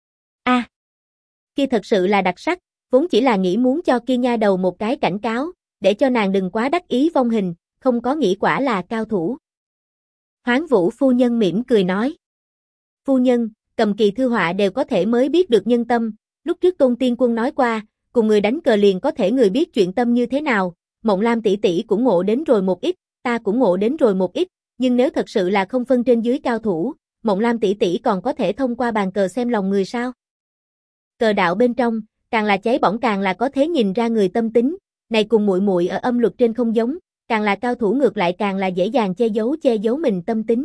kia thật sự là đặc sắc, vốn chỉ là nghĩ muốn cho kia nha đầu một cái cảnh cáo, để cho nàng đừng quá đắc ý vong hình, không có nghĩ quả là cao thủ. Hoán Vũ phu nhân mỉm cười nói, phu nhân, cầm kỳ thư họa đều có thể mới biết được nhân tâm, lúc trước Tôn tiên quân nói qua, cùng người đánh cờ liền có thể người biết chuyện tâm như thế nào, Mộng Lam tỷ tỷ cũng ngộ đến rồi một ít, ta cũng ngộ đến rồi một ít, nhưng nếu thật sự là không phân trên dưới cao thủ, Mộng Lam tỷ tỷ còn có thể thông qua bàn cờ xem lòng người sao? Cờ đạo bên trong, càng là cháy bỏng càng là có thể nhìn ra người tâm tính, này cùng muội muội ở âm luật trên không giống, càng là cao thủ ngược lại càng là dễ dàng che giấu mình tâm tính.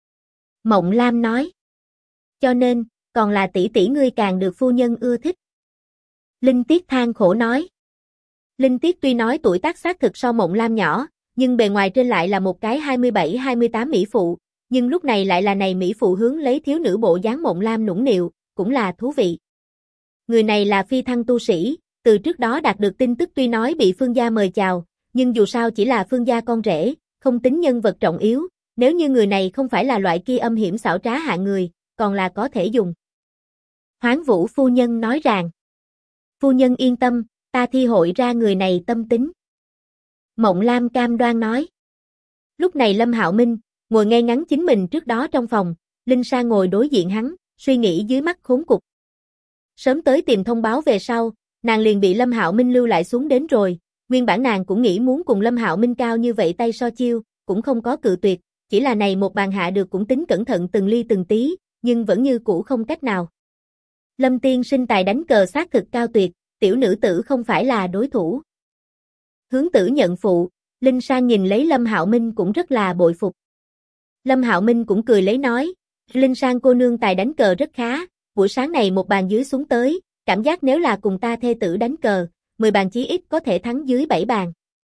Mộng Lam nói, cho nên, còn là tỷ tỷ ngươi càng được phu nhân ưa thích. Linh Tiết than khổ nói. Linh Tiết tuy nói tuổi tác xác thực so Mộng Lam nhỏ, nhưng bề ngoài trên lại là một cái 27-28 mỹ phụ, nhưng lúc này lại là này mỹ phụ hướng lấy thiếu nữ bộ dáng Mộng Lam nũng nịu, cũng là thú vị. Người này là phi thăng tu sĩ, từ trước đó đạt được tin tức tuy nói bị Phương gia mời chào, nhưng dù sao chỉ là Phương gia con rể, không tính nhân vật trọng yếu, nếu như người này không phải là loại kia âm hiểm xảo trá hạng người, còn là có thể dùng. Hoán Vũ phu nhân nói rằng, phu nhân yên tâm, ta thi hội ra người này tâm tính. Mộng Lam cam đoan nói. Lúc này Lâm Hạo Minh, ngồi ngay ngắn chính mình trước đó trong phòng, Linh Sa ngồi đối diện hắn, suy nghĩ dưới mắt khốn cục. Sớm tới tìm thông báo về sau, nàng liền bị Lâm Hạo Minh lưu lại xuống đến rồi, nguyên bản nàng cũng nghĩ muốn cùng Lâm Hạo Minh cao như vậy tay so chiêu, cũng không có cự tuyệt, chỉ là này một bàn hạ được cũng tính cẩn thận từng ly từng tí, nhưng vẫn như cũ không cách nào. Lâm tiên sinh tài đánh cờ xác thực cao tuyệt, tiểu nữ tử không phải là đối thủ. Hướng tử nhận phụ, Linh Sang nhìn lấy Lâm Hạo Minh cũng rất là bội phục. Lâm Hạo Minh cũng cười lấy nói, Linh Sang cô nương tài đánh cờ rất khá, buổi sáng này một bàn dưới xuống tới, cảm giác nếu là cùng ta thê tử đánh cờ, 10 bàn chí ít có thể thắng dưới 7 bàn.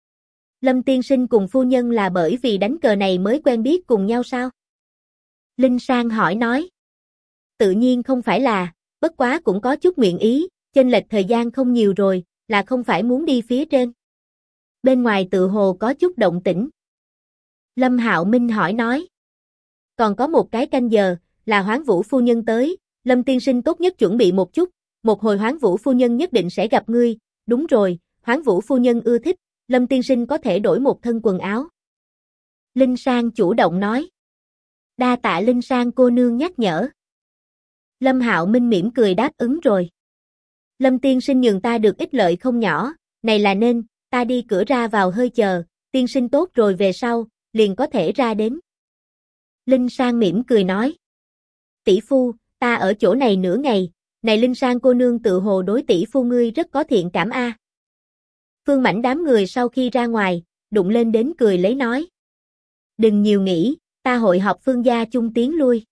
Lâm tiên sinh cùng phu nhân là bởi vì đánh cờ này mới quen biết cùng nhau sao? Linh Sang hỏi nói. Tự nhiên không phải là, bất quá cũng có chút nguyện ý, chênh lệch thời gian không nhiều rồi, là không phải muốn đi phía trên. Bên ngoài tự hồ có chút động tĩnh. Lâm Hạo Minh hỏi nói. Còn có một cái canh giờ, là Hoán Vũ phu nhân tới, Lâm tiên sinh tốt nhất chuẩn bị một chút, một hồi Hoán Vũ phu nhân nhất định sẽ gặp ngươi, đúng rồi, Hoán Vũ phu nhân ưa thích, Lâm tiên sinh có thể đổi một thân quần áo. Linh Sang chủ động nói. Đa tạ Linh Sang cô nương nhắc nhở. Lâm Hạo Minh mỉm cười đáp ứng rồi. Lâm tiên sinh nhường ta được ích lợi không nhỏ, này là nên, ta đi cửa ra vào hơi chờ, tiên sinh tốt rồi về sau, liền có thể ra đến. Linh Sang mỉm cười nói. Tỷ phu, ta ở chỗ này nửa ngày, này Linh Sang cô nương tự hồ đối tỷ phu ngươi rất có thiện cảm a. Phương Mãnh đám người sau khi ra ngoài, đụng lên đến cười lấy nói. Đừng nhiều nghĩ, ta hội họp Phương gia chung tiến lui.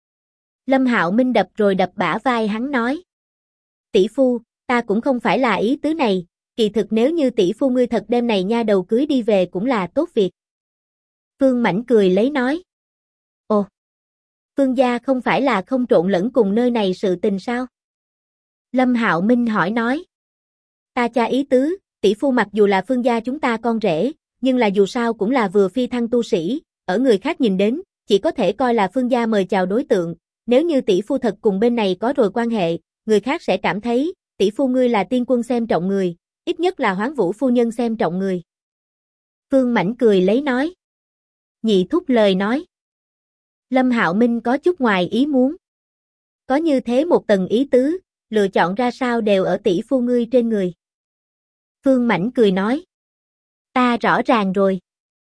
Lâm Hạo Minh đập rồi đập bả vai hắn nói. Tỷ phu, ta cũng không phải là ý tứ này, kỳ thực nếu như tỷ phu ngươi thật đem này nha đầu cưới đi về cũng là tốt việc. Phương Mãnh cười lấy nói. Ồ, Phương gia không phải là không trộn lẫn cùng nơi này sự tình sao? Lâm Hạo Minh hỏi nói. Ta cha ý tứ, tỷ phu mặc dù là Phương gia chúng ta con rể, nhưng là dù sao cũng là vừa phi thăng tu sĩ, ở người khác nhìn đến, chỉ có thể coi là Phương gia mời chào đối tượng, nếu như tỷ phu thật cùng bên này có rồi quan hệ, người khác sẽ cảm thấy, tỷ phu ngươi là tiên quân xem trọng người, ít nhất là Hoán Vũ phu nhân xem trọng người. Phương Mãnh cười lấy nói. Nhị thúc lời nói. Lâm Hạo Minh có chút ngoài ý muốn. Có như thế một tầng ý tứ, lựa chọn ra sao đều ở tỷ phu ngươi trên người. Phương Mãnh cười nói. Ta rõ ràng rồi.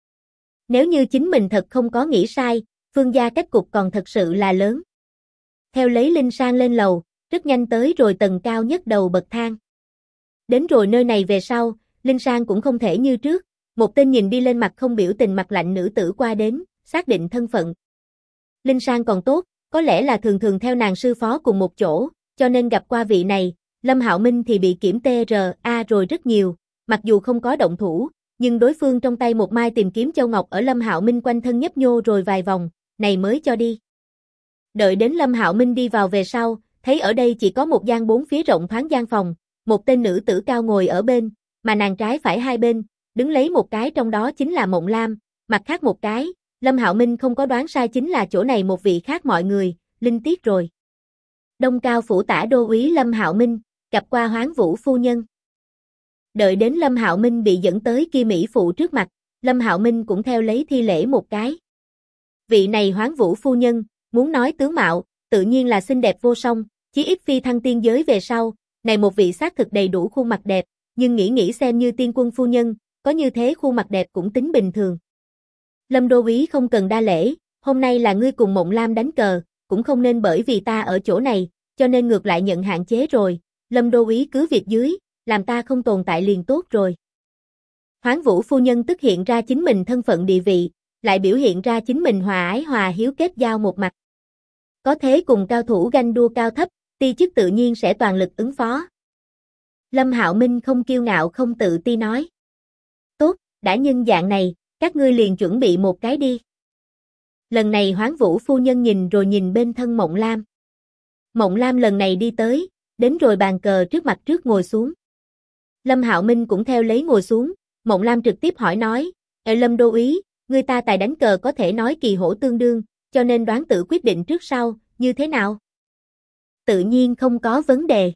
Nếu như chính mình thật không có nghĩ sai, Phương gia cách cục còn thật sự là lớn. Theo lấy Linh Sang lên lầu, rất nhanh tới rồi tầng cao nhất đầu bậc thang. Đến rồi nơi này về sau, Linh Sang cũng không thể như trước, một tên nhìn đi lên mặt không biểu tình mặt lạnh nữ tử qua đến, xác định thân phận. Linh Sang còn tốt, có lẽ là thường thường theo nàng sư phó cùng một chỗ, cho nên gặp qua vị này, Lâm Hạo Minh thì bị kiểm TRA rồi rất nhiều, mặc dù không có động thủ, nhưng đối phương trong tay một mai tìm kiếm châu ngọc ở Lâm Hạo Minh quanh thân nhấp nhô rồi vài vòng, này mới cho đi. Đợi đến Lâm Hạo Minh đi vào về sau, thấy ở đây chỉ có một gian bốn phía rộng thoáng gian phòng, một tên nữ tử cao ngồi ở bên, mà nàng trái phải hai bên, đứng lấy một cái trong đó chính là Mộng Lam, mặt khác một cái, Lâm Hạo Minh không có đoán sai chính là chỗ này một vị khác mọi người, linh tiết rồi. Đông Cao phủ tả đô úy Lâm Hạo Minh, gặp qua Hoán Vũ phu nhân. Đợi đến Lâm Hạo Minh bị dẫn tới kia mỹ phụ trước mặt, Lâm Hạo Minh cũng theo lấy thi lễ một cái. Vị này Hoán Vũ phu nhân, muốn nói tướng mạo, tự nhiên là xinh đẹp vô song, chí ít phi thăng tiên giới về sau, này một vị xác thực đầy đủ khuôn mặt đẹp, nhưng nghĩ xem như tiên quân phu nhân, có như thế khuôn mặt đẹp cũng tính bình thường. Lâm đô úy không cần đa lễ, hôm nay là ngươi cùng Mộng Lam đánh cờ, cũng không nên bởi vì ta ở chỗ này, cho nên ngược lại nhận hạn chế rồi, Lâm đô úy cứ việc dưới, làm ta không tồn tại liền tốt rồi. Hoán Vũ phu nhân tức hiện ra chính mình thân phận địa vị, lại biểu hiện ra chính mình hòa ái hòa hiếu kết giao một mặt. Có thế cùng cao thủ ganh đua cao thấp, ti chức tự nhiên sẽ toàn lực ứng phó. Lâm Hạo Minh không kiêu ngạo không tự ti nói. Tốt, đã nhân dạng này, các ngươi liền chuẩn bị một cái đi. Lần này Hoán Vũ phu nhân nhìn rồi nhìn bên thân Mộng Lam. Mộng Lam lần này đi tới, đến rồi bàn cờ trước mặt trước ngồi xuống. Lâm Hạo Minh cũng theo lấy ngồi xuống, Mộng Lam trực tiếp hỏi nói, Lâm đô úy, người ta tài đánh cờ có thể nói kỳ hổ tương đương, cho nên đoán tử quyết định trước sau, như thế nào? Tự nhiên không có vấn đề.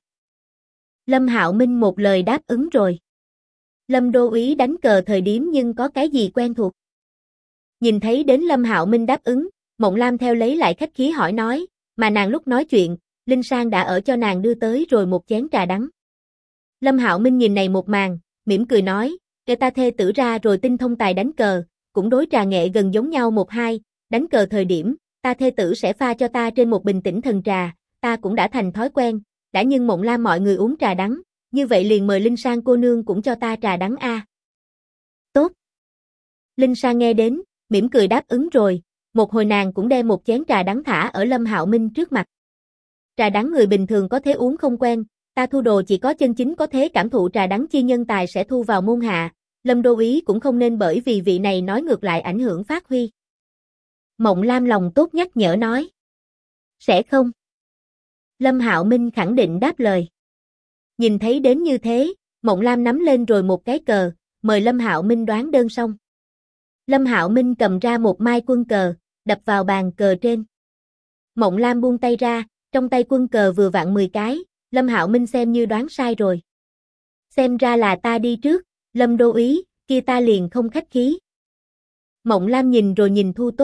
Lâm Hạo Minh một lời đáp ứng rồi. Lâm đô úy đánh cờ thời điểm nhưng có cái gì quen thuộc? Nhìn thấy đến Lâm Hạo Minh đáp ứng, Mộng Lam theo lấy lại khách khí hỏi nói, mà nàng lúc nói chuyện, Linh Sang đã ở cho nàng đưa tới rồi một chén trà đắng. Lâm Hạo Minh nhìn này một màn, mỉm cười nói, kể ta thê tử ra rồi tinh thông tài đánh cờ, cũng đối trà nghệ gần giống nhau một hai, đánh cờ thời điểm, ta thê tử sẽ pha cho ta trên một bình tĩnh thần trà, ta cũng đã thành thói quen, đã nhưng Mộng Lam mọi người uống trà đắng, như vậy liền mời Linh Sang cô nương cũng cho ta trà đắng a. Tốt. Linh Sang nghe đến, mỉm cười đáp ứng rồi, một hồi nàng cũng đem một chén trà đắng thả ở Lâm Hạo Minh trước mặt. Trà đắng người bình thường có thế uống không quen, ta thu đồ chỉ có chân chính có thế cảm thụ trà đắng chi nhân tài sẽ thu vào môn hạ, Lâm đô úy cũng không nên bởi vì vị này nói ngược lại ảnh hưởng phát huy. Mộng Lam lòng tốt nhắc nhở nói. Sẽ không. Lâm Hạo Minh khẳng định đáp lời. Nhìn thấy đến như thế, Mộng Lam nắm lên rồi một cái cờ, mời Lâm Hạo Minh đoán đơn xong. Lâm Hạo Minh cầm ra một mai quân cờ, đập vào bàn cờ trên. Mộng Lam buông tay ra, trong tay quân cờ vừa vặn 10 cái, Lâm Hạo Minh xem như đoán sai rồi. Xem ra là ta đi trước, Lâm đô úy, kia ta liền không khách khí. Mộng Lam nhìn rồi nhìn thu tốt,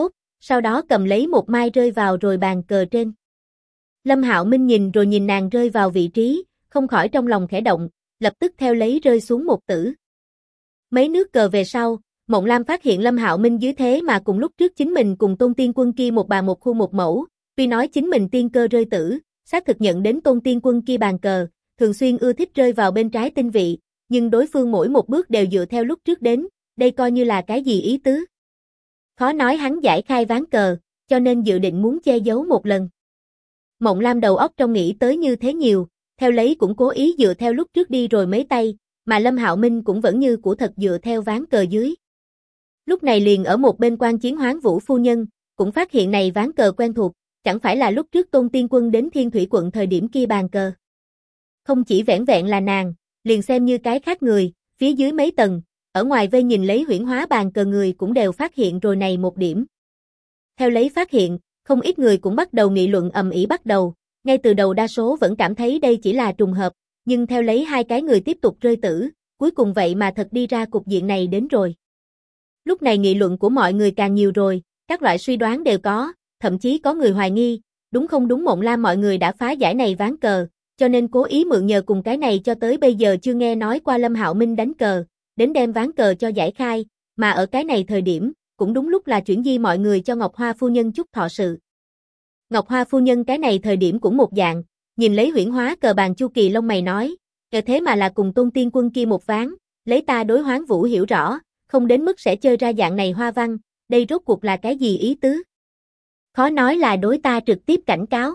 sau đó cầm lấy một mai rơi vào rồi bàn cờ trên. Lâm Hạo Minh nhìn rồi nhìn nàng rơi vào vị trí, không khỏi trong lòng khẽ động, lập tức theo lấy rơi xuống một tử. Mấy nước cờ về sau, Mộng Lam phát hiện Lâm Hạo Minh dưới thế mà cùng lúc trước chính mình cùng Tôn Tiên Quân kia một bà một khu một mẫu, tuy nói chính mình tiên cơ rơi tử, xác thực nhận đến Tôn Tiên Quân kia bàn cờ, thường xuyên ưa thích rơi vào bên trái tinh vị, nhưng đối phương mỗi một bước đều dựa theo lúc trước đến, đây coi như là cái gì ý tứ. Khó nói hắn giải khai ván cờ, cho nên dự định muốn che giấu một lần. Mộng Lam đầu óc trong nghĩ tới như thế nhiều, theo lấy cũng cố ý dựa theo lúc trước đi rồi mấy tay, mà Lâm Hạo Minh cũng vẫn như của thật dựa theo ván cờ dưới. Lúc này liền ở một bên quan chiến Hoán Vũ phu nhân, cũng phát hiện này ván cờ quen thuộc, chẳng phải là lúc trước Tôn Tiên Quân đến Thiên Thủy quận thời điểm kia bàn cờ. Không chỉ vẻn vẹn là nàng, liền xem như cái khác người, phía dưới mấy tầng, ở ngoài vây nhìn lấy huyễn hóa bàn cờ người cũng đều phát hiện rồi này một điểm. Theo lấy phát hiện, không ít người cũng bắt đầu nghị luận ầm ĩ bắt đầu, ngay từ đầu đa số vẫn cảm thấy đây chỉ là trùng hợp, nhưng theo lấy hai cái người tiếp tục rơi tử, cuối cùng vậy mà thật đi ra cục diện này đến rồi. Lúc này nghị luận của mọi người càng nhiều rồi, các loại suy đoán đều có, thậm chí có người hoài nghi, đúng không đúng Mộng Lam mọi người đã phá giải này ván cờ, cho nên cố ý mượn nhờ cùng cái này cho tới bây giờ chưa nghe nói qua Lâm Hạo Minh đánh cờ, đến đem ván cờ cho giải khai, mà ở cái này thời điểm, cũng đúng lúc là chuyển di mọi người cho Ngọc Hoa phu nhân chúc thọ sự. Ngọc Hoa phu nhân cái này thời điểm cũng một dạng, nhìn lấy huyễn hóa cờ bàn Chu Kỳ lông mày nói, thế mà là cùng Tôn Tiên Quân kia một ván, lấy ta đối Hoán Vũ hiểu rõ, không đến mức sẽ chơi ra dạng này hoa văn, đây rốt cuộc là cái gì ý tứ? Khó nói là đối ta trực tiếp cảnh cáo.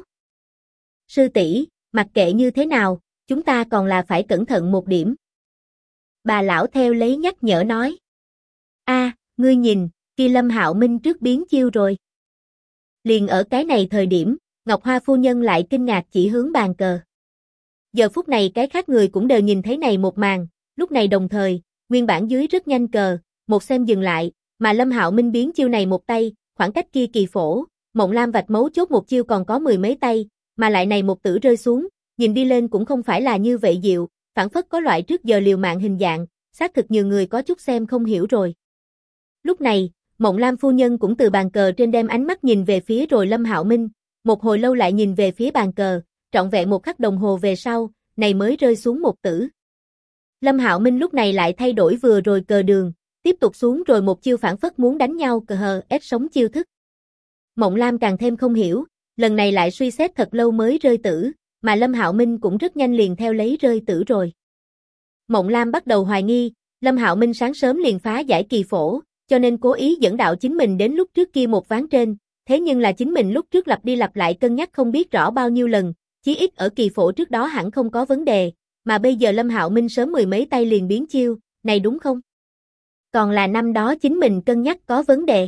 Sư tỷ, mặc kệ như thế nào, chúng ta còn là phải cẩn thận một điểm. Bà lão theo lấy nhắc nhở nói. Ngươi nhìn, kia Lâm Hạo Minh trước biến chiêu rồi. Liền ở cái này thời điểm, Ngọc Hoa phu nhân lại kinh ngạc chỉ hướng bàn cờ. Giờ phút này cái khác người cũng đều nhìn thấy này một màn, lúc này đồng thời, nguyên bản dưới rất nhanh cờ, một xem dừng lại, mà Lâm Hạo Minh biến chiêu này một tay, khoảng cách kia kỳ phổ, Mộng Lam vạch mấu chốt một chiêu còn có mười mấy tay, mà lại này một tử rơi xuống, nhìn đi lên cũng không phải là như vậy diệu, phản phất có loại trước giờ liều mạng hình dạng, xác thực nhiều người có chút xem không hiểu rồi. Lúc này, Mộng Lam phu nhân cũng từ bàn cờ trên đem ánh mắt nhìn về phía rồi Lâm Hạo Minh, một hồi lâu lại nhìn về phía bàn cờ, trọn vẹn một khắc đồng hồ về sau, này mới rơi xuống một tử. Lâm Hạo Minh lúc này lại thay đổi vừa rồi cờ đường, tiếp tục xuống rồi một chiêu phản phất muốn đánh nhau cờ hờ ép sống chiêu thức. Mộng Lam càng thêm không hiểu, lần này lại suy xét thật lâu mới rơi tử, mà Lâm Hạo Minh cũng rất nhanh liền theo lấy rơi tử rồi. Mộng Lam bắt đầu hoài nghi, Lâm Hạo Minh sáng sớm liền phá giải kỳ phổ, cho nên cố ý dẫn đạo chính mình đến lúc trước kia một ván trên, thế nhưng là chính mình lúc trước lặp đi lặp lại cân nhắc không biết rõ bao nhiêu lần, chí ít ở kỳ phổ trước đó hẳn không có vấn đề, mà bây giờ Lâm Hạo Minh sớm mười mấy tay liền biến chiêu, này đúng không? Còn là năm đó chính mình cân nhắc có vấn đề.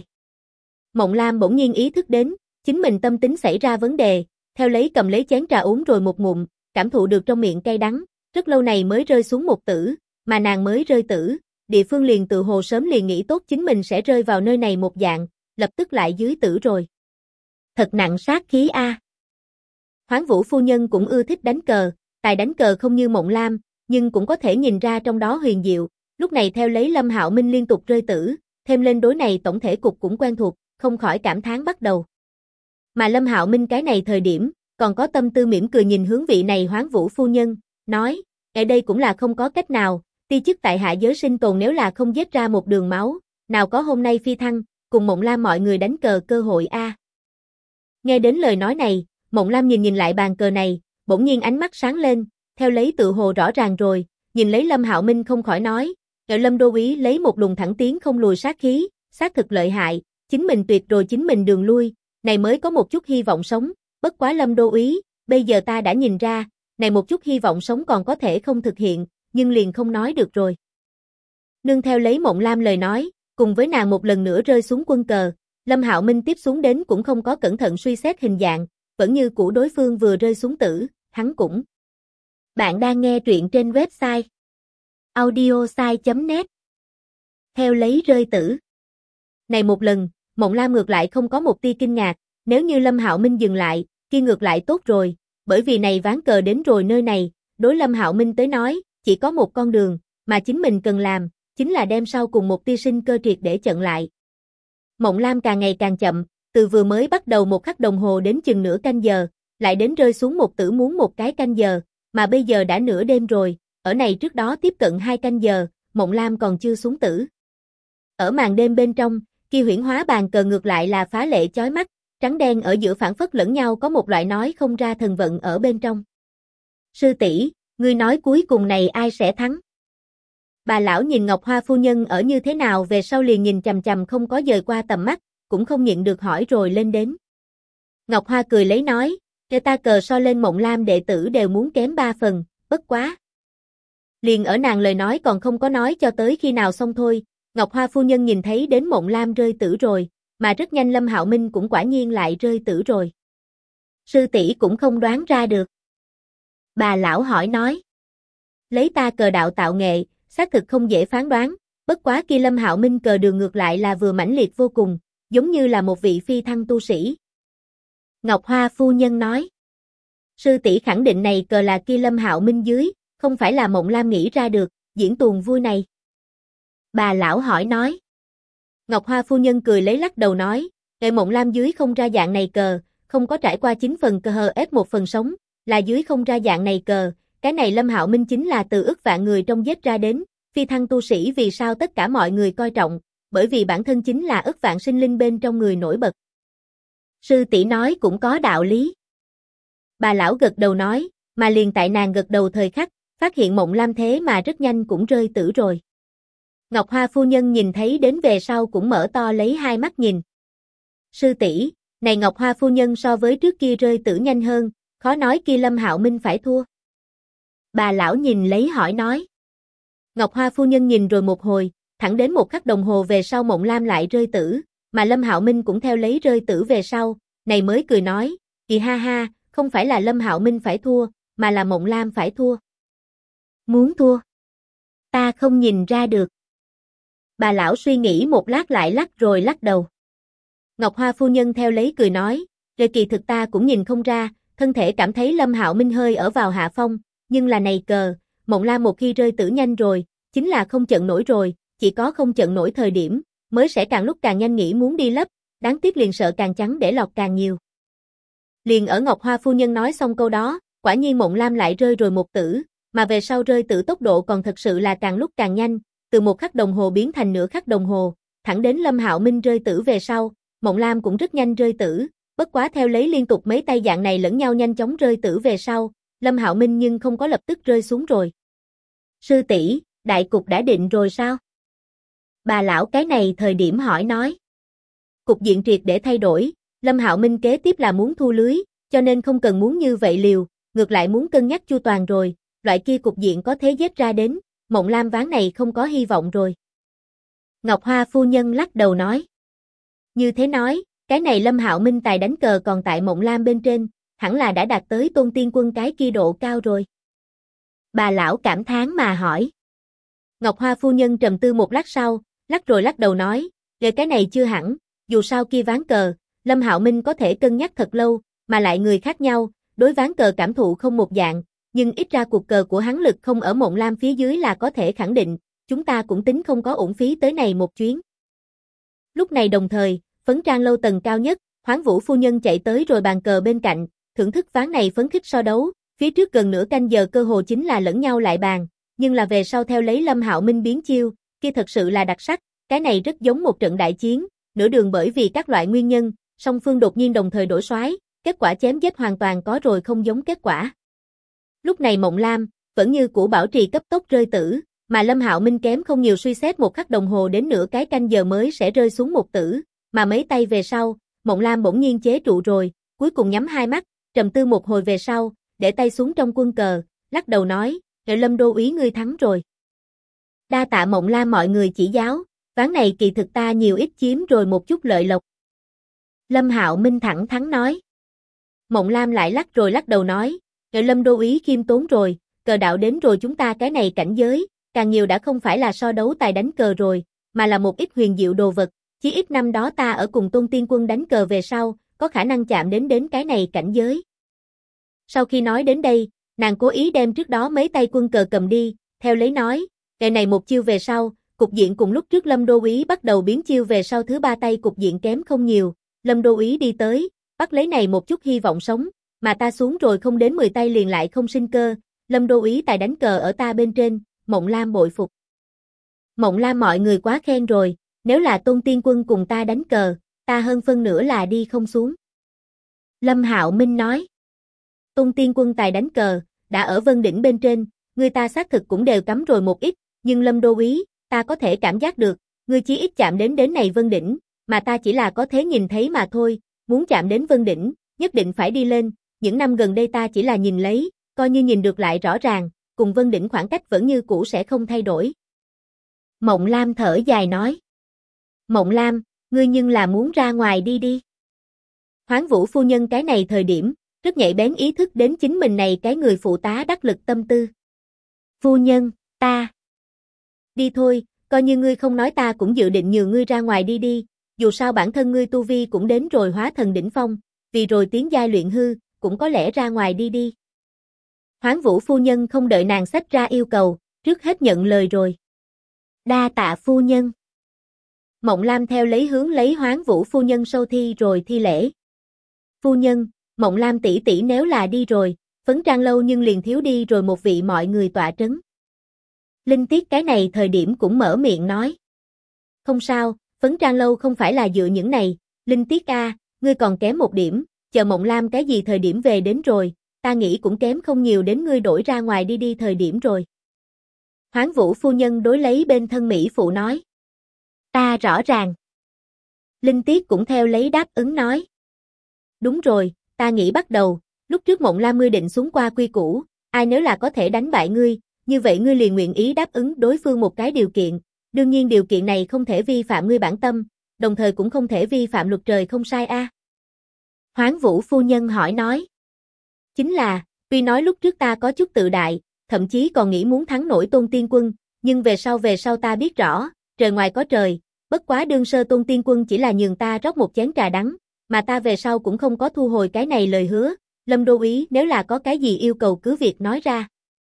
Mộng Lam bỗng nhiên ý thức đến, chính mình tâm tính xảy ra vấn đề, theo lấy cầm lấy chén trà uống rồi một ngụm, cảm thụ được trong miệng cay đắng, rất lâu này mới rơi xuống một tử, mà nàng mới rơi tử, địa phương liền tự hồ sớm liền nghĩ tốt chính mình sẽ rơi vào nơi này một dạng, lập tức lại dưới tử rồi. Thật nặng sát khí a. Hoán Vũ phu nhân cũng ưa thích đánh cờ, tài đánh cờ không như Mộng Lam, nhưng cũng có thể nhìn ra trong đó huyền diệu, lúc này theo lấy Lâm Hạo Minh liên tục rơi tử, thêm lên đối này tổng thể cục cũng quen thuộc, không khỏi cảm thán bắt đầu. Mà Lâm Hạo Minh cái này thời điểm, còn có tâm tư mỉm cười nhìn hướng vị này Hoán Vũ phu nhân, nói, ở đây cũng là không có cách nào, ti chức tại hạ giới sinh tồn nếu là không giết ra một đường máu, nào có hôm nay phi thăng, cùng Mộng Lam mọi người đánh cờ cơ hội a. Nghe đến lời nói này, Mộng Lam nhìn lại bàn cờ này, bỗng nhiên ánh mắt sáng lên, theo lấy tự hồ rõ ràng rồi, nhìn lấy Lâm Hạo Minh không khỏi nói, Lâm đô úy lấy một luồng thẳng tiến không lùi sát khí, xác thực lợi hại, chính mình tuyệt rồi chính mình đường lui, này mới có một chút hy vọng sống, bất quá Lâm đô úy, bây giờ ta đã nhìn ra, này một chút hy vọng sống còn có thể không thực hiện, nhưng liền không nói được rồi. Nương theo lấy Mộng Lam lời nói, cùng với nàng một lần nữa rơi xuống quân cờ, Lâm Hạo Minh tiếp xuống đến cũng không có cẩn thận suy xét hình dạng, vẫn như cũ đối phương vừa rơi xuống tử, hắn cũng. Bạn đang nghe truyện trên website audiosai.net. Theo lấy rơi tử. Này một lần, Mộng Lam ngược lại không có một tia kinh ngạc, nếu như Lâm Hạo Minh dừng lại, kia ngược lại tốt rồi, bởi vì này ván cờ đến rồi nơi này, đối Lâm Hạo Minh tới nói, chỉ có một con đường, mà chính mình cần làm, chính là đem sau cùng một tia sinh cơ triệt để chặn lại. Mộng Lam càng ngày càng chậm, từ vừa mới bắt đầu một khắc đồng hồ đến chừng nửa canh giờ, lại đến rơi xuống một tử muốn một cái canh giờ, mà bây giờ đã nửa đêm rồi, ở này trước đó tiếp cận 2 canh giờ, Mộng Lam còn chưa xuống tử. Ở màn đêm bên trong, kia huyễn hóa bàn cờ ngược lại là phá lệ chói mắt, trắng đen ở giữa phản phất lẫn nhau có một loại nói không ra thần vận ở bên trong. Sư tỷ, ngươi nói cuối cùng này ai sẽ thắng? Bà lão nhìn Ngọc Hoa phu nhân ở như thế nào về sau liền nhìn chằm chằm không có dời qua tầm mắt, cũng không nhịn được hỏi rồi lên đến. Ngọc Hoa cười lấy nói, cho ta cờ so lên Mộng Lam đệ tử đều muốn kém 3 phần, bất quá. Liền ở nàng lời nói còn không có nói cho tới khi nào xong thôi, Ngọc Hoa phu nhân nhìn thấy đến Mộng Lam rơi tử rồi, mà rất nhanh Lâm Hạo Minh cũng quả nhiên lại rơi tử rồi. Sư tỷ cũng không đoán ra được. Bà lão hỏi nói. Lấy ta cờ đạo tạo nghệ, xác thực không dễ phán đoán, bất quá kia Lâm Hạo Minh cờ đường ngược lại là vừa mãnh liệt vô cùng, giống như là một vị phi thăng tu sĩ. Ngọc Hoa phu nhân nói. Sư tỷ khẳng định này cờ là kia Lâm Hạo Minh dưới, không phải là Mộng Lam nghĩ ra được, diễn tuồng vui này. Bà lão hỏi nói. Ngọc Hoa phu nhân cười lấy lắc đầu nói, để Mộng Lam dưới không ra dạng này cờ, không có trải qua 9 phần cơ hờ ép 1 phần sống, là dưới không ra dạng này cờ, cái này Lâm Hạo Minh chính là từ ức vạn người trong giết ra đến, phi thăng tu sĩ vì sao tất cả mọi người coi trọng, bởi vì bản thân chính là ức vạn sinh linh bên trong người nổi bật. Sư tỷ nói cũng có đạo lý. Bà lão gật đầu nói, mà liền tại nàng gật đầu thời khắc, phát hiện Mộng Lam thế mà rất nhanh cũng rơi tử rồi. Ngọc Hoa phu nhân nhìn thấy đến về sau cũng mở to lấy hai mắt nhìn. Sư tỷ, này Ngọc Hoa phu nhân so với trước kia rơi tử nhanh hơn, khó nói kia Lâm Hạo Minh phải thua. Bà lão nhìn lấy hỏi nói. Ngọc Hoa phu nhân nhìn rồi một hồi, thẳng đến một khắc đồng hồ về sau Mộng Lam lại rơi tử, mà Lâm Hạo Minh cũng theo lấy rơi tử về sau, này mới cười nói, kỳ ha ha, không phải là Lâm Hạo Minh phải thua, mà là Mộng Lam phải thua. Muốn thua? Ta không nhìn ra được. Bà lão suy nghĩ một lát lại lắc rồi lắc đầu. Ngọc Hoa phu nhân theo lấy cười nói, kỳ thực ta cũng nhìn không ra, thân thể cảm thấy Lâm Hạo Minh hơi ở vào hạ phong, nhưng là này cờ, Mộng Lam một khi rơi tử nhanh rồi, chính là không chận nổi rồi, chỉ có không chận nổi thời điểm, mới sẽ càng lúc càng nhanh nghĩ muốn đi lấp, đáng tiếc liền sợ càng trắng để lọt càng nhiều. Liền ở Ngọc Hoa phu nhân nói xong câu đó, quả nhiên Mộng Lam lại rơi rồi một tử, mà về sau rơi tử tốc độ còn thật sự là càng lúc càng nhanh, từ một khắc đồng hồ biến thành nửa khắc đồng hồ, thẳng đến Lâm Hạo Minh rơi tử về sau, Mộng Lam cũng rất nhanh rơi tử, bất quá theo lấy liên tục mấy tay dạng này lẫn nhau nhanh chóng rơi tử về sau, Lâm Hạo Minh nhưng không có lập tức rơi xuống rồi. Sư tỷ, đại cục đã định rồi sao? Bà lão cái này thời điểm hỏi nói. Cục diện triệt để thay đổi, Lâm Hạo Minh kế tiếp là muốn thu lưới, cho nên không cần muốn như vậy liều, ngược lại muốn cân nhắc chu toàn rồi, loại kia cục diện có thế giết ra đến, Mộng Lam ván này không có hy vọng rồi. Ngọc Hoa phu nhân lắc đầu nói. Như thế nói, cái này Lâm Hạo Minh tài đánh cờ còn tại Mộng Lam bên trên, hẳn là đã đạt tới Tôn Tiên Quân cái kia độ cao rồi. Bà lão cảm thán mà hỏi. Ngọc Hoa phu nhân trầm tư một lát sau, lắc rồi lắc đầu nói, cái này chưa hẳn, dù sao kia ván cờ, Lâm Hạo Minh có thể cân nhắc thật lâu, mà lại người khác nhau, đối ván cờ cảm thụ không một dạng, nhưng ít ra cuộc cờ của hắn lực không ở Mộng Lam phía dưới là có thể khẳng định, chúng ta cũng tính không có uổng phí tới này một chuyến. Lúc này đồng thời, phấn trang lâu tầng cao nhất, Hoáng Vũ phu nhân chạy tới rồi bàn cờ bên cạnh, thưởng thức ván này phấn khích so đấu, phía trước gần nửa canh giờ cơ hồ chính là lẫn nhau lại bàn, nhưng là về sau theo lấy Lâm Hạo Minh biến chiêu, kia thật sự là đặc sắc, cái này rất giống một trận đại chiến, nửa đường bởi vì các loại nguyên nhân, song phương đột nhiên đồng thời đổi soái, kết quả chém giết hoàn toàn có rồi không giống kết quả. Lúc này Mộng Lam vẫn như cũ bảo trì cấp tốc rơi tử, mà Lâm Hạo Minh kém không nhiều suy xét một khắc đồng hồ đến nửa cái canh giờ mới sẽ rơi xuống một tử, mà mấy tay về sau, Mộng Lam bỗng nhiên chế trụ rồi, cuối cùng nhắm hai mắt, trầm tư một hồi về sau, để tay xuống trong quân cờ, lắc đầu nói, Lâm đô úy ngươi thắng rồi. Đa tạ Mộng Lam mọi người chỉ giáo, ván này kỳ thực ta nhiều ít chiếm rồi một chút lợi lộc. Lâm Hạo Minh thẳng thắn nói. Mộng Lam lại lắc rồi lắc đầu nói, Lâm đô úy khiêm tốn rồi, cờ đạo đến rồi chúng ta cái này cảnh giới, càng nhiều đã không phải là so đấu tài đánh cờ rồi, mà là một ít huyền diệu đồ vật, chí ít năm đó ta ở cùng Tôn Tiên Quân đánh cờ về sau, có khả năng chạm đến cái này cảnh giới. Sau khi nói đến đây, nàng cố ý đem trước đó mấy tay quân cờ cầm đi, theo lấy nói, ngày này một chiêu về sau, cục diện cùng lúc trước Lâm đô úy bắt đầu biến chiêu về sau thứ ba tay cục diện kém không nhiều, Lâm Đô Úy đi tới, bắt lấy này một chút hy vọng sống, mà ta xuống rồi không đến 10 tay liền lại không sinh cơ, Lâm Đô Úy tài đánh cờ ở ta bên trên, Mộng Lam bội phục. Mộng Lam mọi người quá khen rồi, nếu là Tôn Tiên Quân cùng ta đánh cờ, ta hơn phân nửa là đi không xuống. Lâm Hạo Minh nói. Tôn Tiên Quân tài đánh cờ, đã ở Vân Đỉnh bên trên, người ta xác thực cũng đều cắm rồi một ít, nhưng Lâm Đô Úy, ta có thể cảm giác được, ngươi chí ít chạm đến này Vân Đỉnh, mà ta chỉ là có thể nhìn thấy mà thôi, muốn chạm đến Vân Đỉnh, nhất định phải đi lên, những năm gần đây ta chỉ là nhìn lấy, coi như nhìn được lại rõ ràng, cùng Vân Đỉnh khoảng cách vẫn như cũ sẽ không thay đổi. Mộng Lam thở dài nói. Mộng Lam, ngươi nhưng là muốn ra ngoài đi đi. Hoáng Vũ phu nhân cái này thời điểm, rất nhạy bén ý thức đến chính mình này cái người phụ tá đắc lực tâm tư. Phu nhân, ta. Đi thôi, coi như ngươi không nói ta cũng dự định nhường ngươi ra ngoài đi đi, dù sao bản thân ngươi tu vi cũng đến rồi hóa thần đỉnh phong, vì rồi tiến giai luyện hư, cũng có lẽ ra ngoài đi đi. Hoáng Vũ phu nhân không đợi nàng xách ra yêu cầu, trước hết nhận lời rồi. Đa tạ phu nhân. Mộng Lam theo hướng lấy Hoáng Vũ phu nhân sâu thi rồi thi lễ. Phu nhân, Mộng Lam tỷ tỷ nếu là đi rồi, Phấn Trang lâu nhưng liền thiếu đi rồi một vị mọi người tọa trấn. Linh Tiết cái này thời điểm cũng mở miệng nói. Không sao, Phấn Trang lâu không phải là dựa những này, Linh Tiết a, ngươi còn kém một điểm, chờ Mộng Lam cái gì thời điểm về đến rồi, ta nghĩ cũng kém không nhiều đến ngươi đổi ra ngoài đi đi thời điểm rồi. Hoáng Vũ phu nhân đối lấy bên thân mỹ phụ nói. Ta rõ ràng. Linh Tiết cũng theo lấy đáp ứng nói. Đúng rồi, ta nghĩ bắt đầu, lúc trước Mộng Lam ngươi định xuống qua quy củ, ai nếu là có thể đánh bại ngươi, như vậy ngươi liền nguyện ý đáp ứng đối phương một cái điều kiện, đương nhiên điều kiện này không thể vi phạm ngươi bản tâm, đồng thời cũng không thể vi phạm luật trời không sai a. Hoáng Vũ phu nhân hỏi nói. Chính là, tuy nói lúc trước ta có chút tự đại, thậm chí còn nghĩ muốn thắng nổi Tôn Tiên Quân, nhưng về sau ta biết rõ, trời ngoài có trời, bất quá đương sơ Tôn Tiên Quân chỉ là nhường ta rót một chén trà đắng, mà ta về sau cũng không có thu hồi cái này lời hứa, Lâm Đô Úy nếu là có cái gì yêu cầu cứ việc nói ra.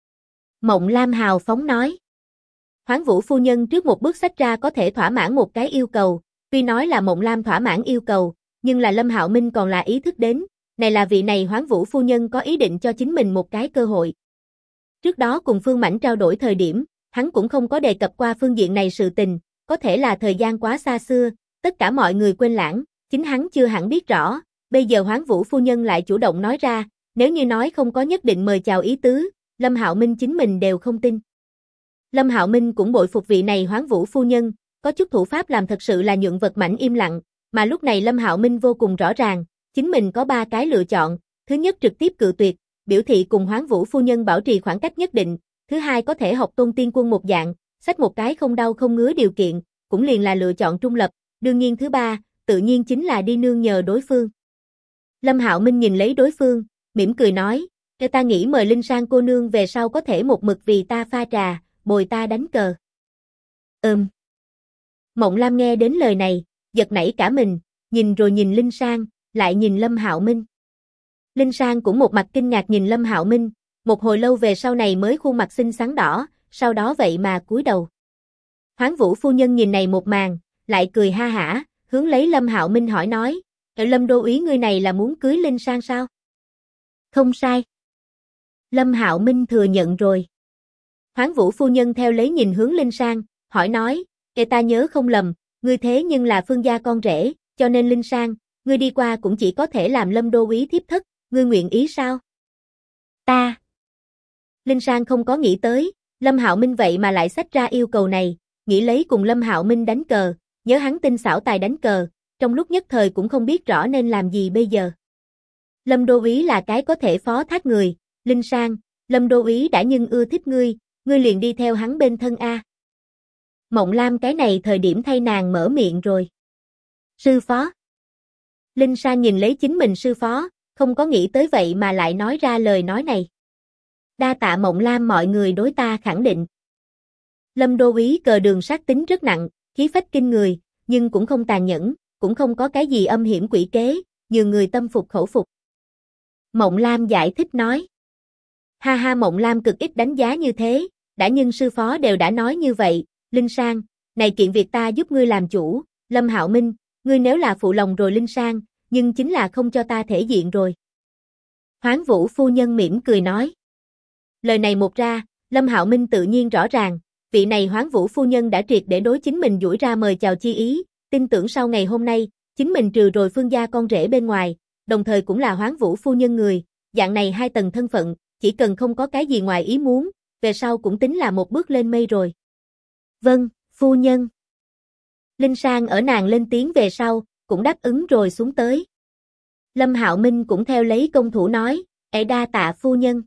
Mộng Lam hào phóng nói. Hoáng Vũ phu nhân trước một bước xách ra có thể thỏa mãn một cái yêu cầu, tuy nói là Mộng Lam thỏa mãn yêu cầu, nhưng là Lâm Hạo Minh còn là ý thức đến, này là vị này Hoáng Vũ phu nhân có ý định cho chính mình một cái cơ hội. Trước đó cùng Phương Mãnh trao đổi thời điểm, hắn cũng không có đề cập qua phương diện này sự tình, có thể là thời gian quá xa xưa, tất cả mọi người quên lãng, chính hắn chưa hẳn biết rõ, bây giờ Hoáng Vũ phu nhân lại chủ động nói ra, nếu như nói không có nhất định mời chào ý tứ, Lâm Hạo Minh chính mình đều không tin. Lâm Hạo Minh cũng bội phục vị này Hoáng Vũ phu nhân, có chút thủ pháp làm thật sự là nhượng vật mảnh im lặng, mà lúc này Lâm Hạo Minh vô cùng rõ ràng, chính mình có 3 cái lựa chọn, thứ nhất trực tiếp cự tuyệt, biểu thị cùng Hoáng Vũ phu nhân bảo trì khoảng cách nhất định, thứ hai có thể học Tôn Tiên Quân một dạng, xách một cái không đau không ngứa điều kiện, cũng liền là lựa chọn trung lập, đương nhiên thứ ba, tự nhiên chính là đi nương nhờ đối phương. Lâm Hạo Minh nhìn lấy đối phương, mỉm cười nói, cho ta nghĩ mời Linh Sang cô nương về sau có thể một mực vì ta pha trà, bồi ta đánh cờ. Mộng Lam nghe đến lời này, giật nảy cả mình, nhìn rồi nhìn Linh Sang, lại nhìn Lâm Hạo Minh. Linh Sang cũng một mặt kinh ngạc nhìn Lâm Hạo Minh, một hồi lâu về sau này mới khuôn mặt xinh xắn đỏ, sau đó vậy mà cúi đầu. Hoáng Vũ phu nhân nhìn này một màn, lại cười ha hả, hướng lấy Lâm Hạo Minh hỏi nói, Lâm Đô Úy ngươi này là muốn cưới Linh Sang sao? Không sai. Lâm Hạo Minh thừa nhận rồi. Hoáng Vũ phu nhân theo lấy nhìn hướng Linh Sang, hỏi nói, ta nhớ không lầm, ngươi thế nhưng là Phương gia con rể, cho nên Linh Sang, ngươi đi qua cũng chỉ có thể làm Lâm Đô Úy thiếp thất, ngươi nguyện ý sao? Ta. Linh Sang không có nghĩ tới, Lâm Hạo Minh vậy mà lại xách ra yêu cầu này, nghĩ lấy cùng Lâm Hạo Minh đánh cờ, nhớ hắn tinh xảo tài đánh cờ, trong lúc nhất thời cũng không biết rõ nên làm gì bây giờ. Lâm Đô Úy là cái có thể phó thác người, Linh Sang, Lâm Đô Úy đã nhưng ưa thích ngươi liền đi theo hắn bên thân a. Mộng Lam cái này thời điểm thay nàng mở miệng rồi. Sư phó. Linh Sang nhìn lấy chính mình sư phó, không có nghĩ tới vậy mà lại nói ra lời nói này. Đa tạ Mộng Lam mọi người đối ta khẳng định. Lâm Đô Úy cờ đường sát tính rất nặng, khí phách kinh người, nhưng cũng không tàn nhẫn, cũng không có cái gì âm hiểm quỷ kế, nhường người tâm phục khẩu phục. Mộng Lam giải thích nói. Ha ha, Mộng Lam cực ít đánh giá như thế, đã nhưng sư phó đều đã nói như vậy, Linh Sang, này kiện việc ta giúp ngươi làm chủ, Lâm Hạo Minh, ngươi nếu là phụ lòng rồi Linh Sang, nhưng chính là không cho ta thể diện rồi. Hoáng Vũ phu nhân mỉm cười nói. Lời này một ra, Lâm Hạo Minh tự nhiên rõ ràng, vị này Hoáng Vũ phu nhân đã triệt để đối chính mình duỗi ra mời chào chi ý, tin tưởng sau ngày hôm nay, chính mình trừ rồi Phương gia con rể bên ngoài, đồng thời cũng là Hoáng Vũ phu nhân người, dạng này hai tầng thân phận, chỉ cần không có cái gì ngoài ý muốn, về sau cũng tính là một bước lên mây rồi. Vâng, phu nhân. Linh Sang ở nàng lên tiếng về sau, cũng đáp ứng rồi xuống tới. Lâm Hạo Minh cũng theo lấy công thủ nói, đa tạ phu nhân.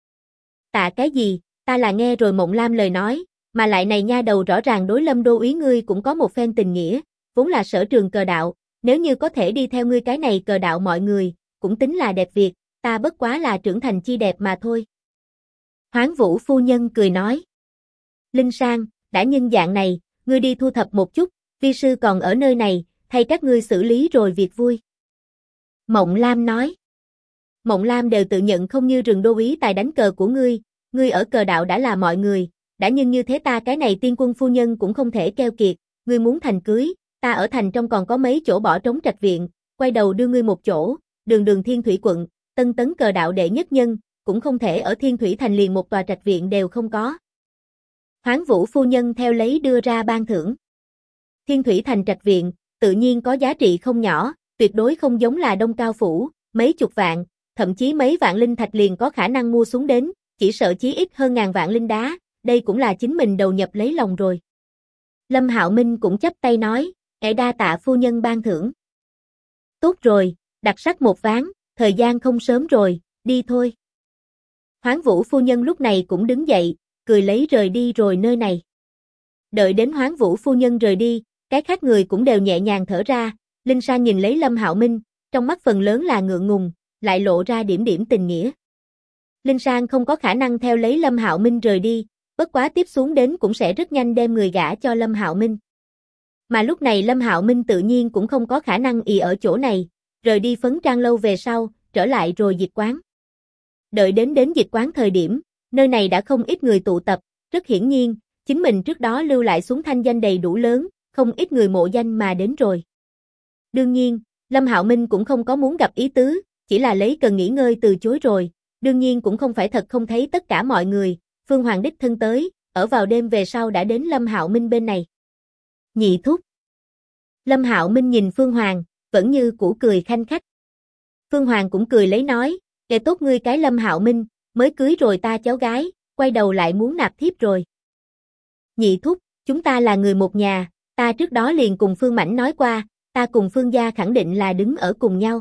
Tạ cái gì, ta là nghe rồi Mộng Lam lời nói, mà lại này nha đầu rõ ràng đối Lâm đô úy ngươi cũng có một phen tình nghĩa, vốn là sở trường cờ đạo, nếu như có thể đi theo ngươi cái này cờ đạo mọi người, cũng tính là đẹp việc, ta bất quá là trưởng thành chi đẹp mà thôi. Hoáng Vũ phu nhân cười nói. Linh Sang, đã nhân dạng này, ngươi đi thu thập một chút, vi sư còn ở nơi này, thay các ngươi xử lý rồi việc vui. Mộng Lam nói. Mộng Lam đều tự nhận không như Rừng đô úy tài đánh cờ của ngươi ở cờ đạo đã là mọi người, đã nhưng như thế ta cái này tiên quân phu nhân cũng không thể keo kiệt, ngươi muốn thành cưới, ta ở thành trong còn có mấy chỗ bỏ trống trạch viện, quay đầu đưa ngươi một chỗ, đường Thiên Thủy quận, Tân Tấn cờ đạo đệ nhất nhân, cũng không thể ở Thiên Thủy thành liền một tòa trạch viện đều không có. Hoáng Vũ phu nhân theo lấy đưa ra ban thưởng. Thiên Thủy thành trạch viện, tự nhiên có giá trị không nhỏ, tuyệt đối không giống là Đông Cao phủ, mấy chục vạn, thậm chí mấy vạn linh thạch liền có khả năng mua xuống đến, chỉ sợ chí ít hơn ngàn vạn linh đá, đây cũng là chính mình đầu nhập lấy lòng rồi. Lâm Hạo Minh cũng chắp tay nói, đa tạ phu nhân ban thưởng. Tốt rồi, đặc sắc một ván, thời gian không sớm rồi, đi thôi. Hoáng Vũ phu nhân lúc này cũng đứng dậy, cười lấy rời đi rồi nơi này. Đợi đến Hoáng Vũ phu nhân rời đi, cái khác người cũng đều nhẹ nhàng thở ra, Linh Sang nhìn lấy Lâm Hạo Minh, trong mắt phần lớn là ngượng ngùng, lại lộ ra điểm tình nghĩa. Linh Sang không có khả năng theo lấy Lâm Hạo Minh rời đi, bất quá tiếp xuống đến cũng sẽ rất nhanh đem người gả cho Lâm Hạo Minh. Mà lúc này Lâm Hạo Minh tự nhiên cũng không có khả năng ở chỗ này, rời đi Phấn Trang lâu về sau, trở lại rồi dịch quán. Đợi đến dịch quán thời điểm, nơi này đã không ít người tụ tập, rất hiển nhiên, chính mình trước đó lưu lại xuống thanh danh đầy đủ lớn, không ít người mộ danh mà đến rồi. Đương nhiên, Lâm Hạo Minh cũng không có muốn gặp ý tứ, chỉ là lấy cần nghỉ ngơi từ chối rồi, đương nhiên cũng không phải thật không thấy tất cả mọi người, Phương Hoàng đích thân tới, ở vào đêm về sau đã đến Lâm Hạo Minh bên này. Nhị thúc. Lâm Hạo Minh nhìn Phương Hoàng, vẫn như cũ cười khanh khách. Phương Hoàng cũng cười lấy nói, kẻ tốt ngươi cái Lâm Hạo Minh, mới cưới rồi ta cháu gái, quay đầu lại muốn nạp thiếp rồi. Nhị thúc, chúng ta là người một nhà, ta trước đó liền cùng Phương Mãnh nói qua, ta cùng Phương gia khẳng định là đứng ở cùng nhau.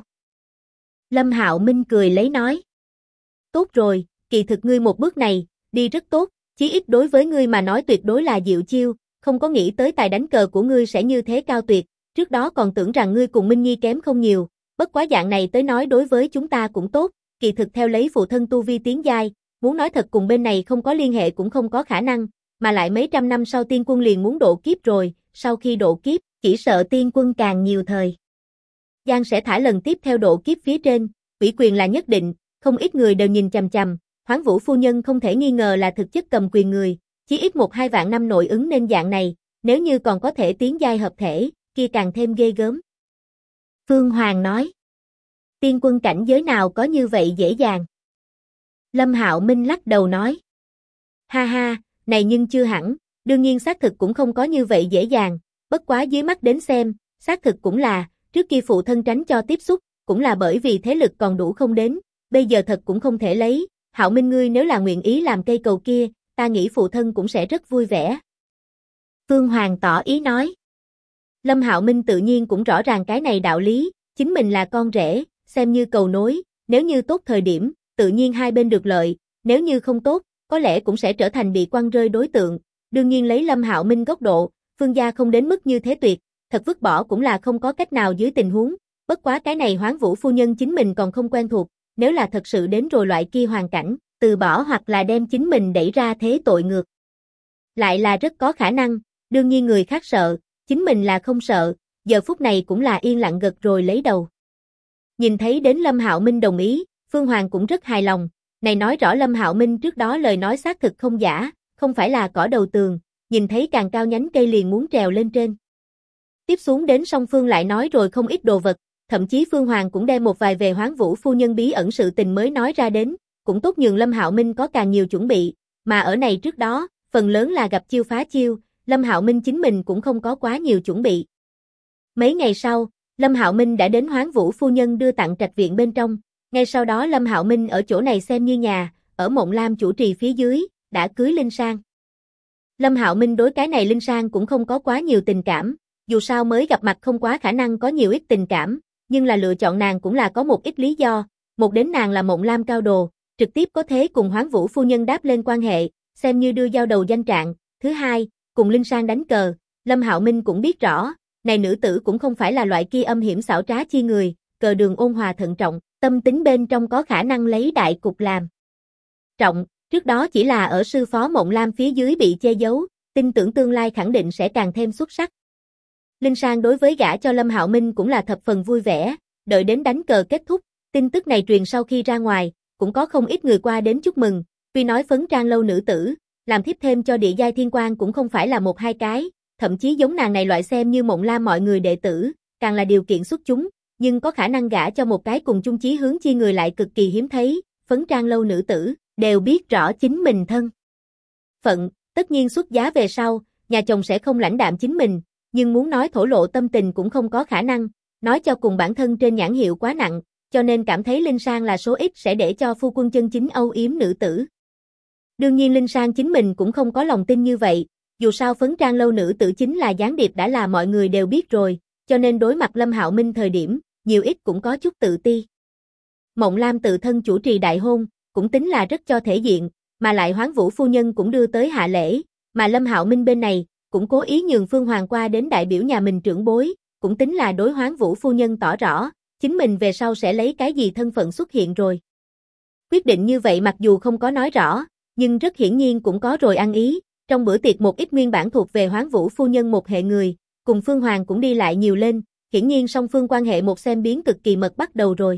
Lâm Hạo Minh cười lấy nói. Tốt rồi, kỳ thực ngươi một bước này, đi rất tốt, chí ít đối với ngươi mà nói tuyệt đối là diệu chiêu, không có nghĩ tới tài đánh cờ của ngươi sẽ như thế cao tuyệt, trước đó còn tưởng rằng ngươi cùng Minh Nhi kém không nhiều, bất quá dạng này tới nói đối với chúng ta cũng tốt, kỳ thực theo lấy phụ thân tu vi tiến giai, muốn nói thật cùng bên này không có liên hệ cũng không có khả năng, mà lại mấy trăm năm sau tiên quân liền muốn độ kiếp rồi, sau khi độ kiếp, chỉ sợ tiên quân càng nhiều thời gian sẽ thả lần tiếp theo độ kiếp phía trên, ủy quyền là nhất định, không ít người đều nhìn chằm chằm, Hoáng Vũ phu nhân không thể nghi ngờ là thực chất cầm quyền người, chỉ ít 1-2 vạn năm nội ứng nên dạng này, nếu như còn có thể tiến giai hợp thể, kia càng thêm ghê gớm. Phương Hoàng nói, tiên quân cảnh giới nào có như vậy dễ dàng? Lâm Hạo Minh lắc đầu nói, ha ha, này nhưng chưa hẳn, đương nhiên xác thực cũng không có như vậy dễ dàng, bất quá dưới mắt đến xem, xác thực cũng là, trước kia phụ thân tránh cho tiếp xúc, cũng là bởi vì thế lực còn đủ không đến, bây giờ thật cũng không thể lấy, Hạo Minh ngươi nếu là nguyện ý làm cây cầu kia, ta nghĩ phụ thân cũng sẽ rất vui vẻ. Phương Hoàng tỏ ý nói. Lâm Hạo Minh tự nhiên cũng rõ ràng cái này đạo lý, chính mình là con rể, xem như cầu nối, nếu như tốt thời điểm, tự nhiên hai bên được lợi, nếu như không tốt, có lẽ cũng sẽ trở thành bị quăng rơi đối tượng, đương nhiên lấy Lâm Hạo Minh góc độ, Phương gia không đến mức như thế tuyệt, thật vứt bỏ cũng là không có cách nào dưới tình huống, bất quá cái này Hoáng Vũ phu nhân chính mình còn không quen thuộc, nếu là thật sự đến rồi loại kia hoàn cảnh, từ bỏ hoặc là đem chính mình đẩy ra thế tội ngược. Lại là rất có khả năng, đương nhiên người khác sợ, chính mình là không sợ, giờ phút này cũng là yên lặng gật rồi lấy đầu. Nhìn thấy đến Lâm Hạo Minh đồng ý, Phương Hoàng cũng rất hài lòng, này nói rõ Lâm Hạo Minh trước đó lời nói xác thực không giả, không phải là cỏ đầu tường, nhìn thấy càng cao nhánh cây liền muốn trèo lên trên. Tiếp xuống đến song phương lại nói rồi không ít đồ vật, thậm chí Phương Hoàng cũng đem một vài về Hoán Vũ phu nhân bí ẩn sự tình mới nói ra đến, cũng tốt nhường Lâm Hạo Minh có càng nhiều chuẩn bị, mà ở này trước đó, phần lớn là gặp chiêu phá chiêu, Lâm Hạo Minh chính mình cũng không có quá nhiều chuẩn bị. Mấy ngày sau, Lâm Hạo Minh đã đến Hoán Vũ phu nhân đưa tặng trạch viện bên trong, ngay sau đó Lâm Hạo Minh ở chỗ này xem như nhà, ở Mộng Lam chủ trì phía dưới, đã cưới Linh Sang. Lâm Hạo Minh đối cái này Linh Sang cũng không có quá nhiều tình cảm, dù sao mới gặp mặt không quá khả năng có nhiều ít tình cảm, nhưng là lựa chọn nàng cũng là có một ít lý do, một đến nàng là Mộng Lam cao đồ, trực tiếp có thế cùng Hoán Vũ phu nhân đáp lên quan hệ, xem như đưa giao đầu danh trạng, thứ hai, cùng Linh Sang đánh cờ, Lâm Hạo Minh cũng biết rõ, này nữ tử cũng không phải là loại kia âm hiểm xảo trá chi người, cờ đường ôn hòa thận trọng, tâm tính bên trong có khả năng lấy đại cục làm trọng, trước đó chỉ là ở sư phó Mộng Lam phía dưới bị che giấu, tin tưởng tương lai khẳng định sẽ càng thêm xuất sắc. Linh Sang đối với gả cho Lâm Hạo Minh cũng là thập phần vui vẻ, đợi đến đánh cờ kết thúc, tin tức này truyền sau khi ra ngoài, cũng có không ít người qua đến chúc mừng, tuy nói phấn trang lâu nữ tử, làm thiếp thêm cho địa giai thiên quan cũng không phải là một hai cái, thậm chí giống nàng này loại xem như Mộng Lam mọi người đệ tử, càng là điều kiện xuất chúng, nhưng có khả năng gả cho một cái cùng chung chí hướng chi người lại cực kỳ hiếm thấy, phấn trang lâu nữ tử, đều biết rõ chính mình thân phận, tất nhiên xuất giá về sau, nhà chồng sẽ không lãnh đạm chính mình, nhưng muốn nói thổ lộ tâm tình cũng không có khả năng, nói cho cùng bản thân trên nhãn hiệu quá nặng, cho nên cảm thấy Linh Sang là số ít sẽ để cho phu quân chân chính âu yếm nữ tử. Đương nhiên Linh Sang chính mình cũng không có lòng tin như vậy, dù sao phấn trang lâu nữ tử chính là gián điệp đã là mọi người đều biết rồi, cho nên đối mặt Lâm Hạo Minh thời điểm, nhiều ít cũng có chút tự ti. Mộng Lam tự thân chủ trì đại hôn, cũng tính là rất cho thể diện, mà lại Hoán Vũ phu nhân cũng đưa tới hạ lễ, mà Lâm Hạo Minh bên này, cũng cố ý nhường Phương Hoàng qua đến đại biểu nhà mình trưởng bối, cũng tính là đối Hoán Vũ phu nhân tỏ rõ, chính mình về sau sẽ lấy cái gì thân phận xuất hiện rồi. Quyết định như vậy mặc dù không có nói rõ, nhưng rất hiển nhiên cũng có rồi ăn ý, trong bữa tiệc một ít nguyên bản thuộc về Hoán Vũ phu nhân một hệ người, cùng Phương Hoàng cũng đi lại nhiều lên, hiển nhiên song phương quan hệ một xem biến cực kỳ mật bắt đầu rồi.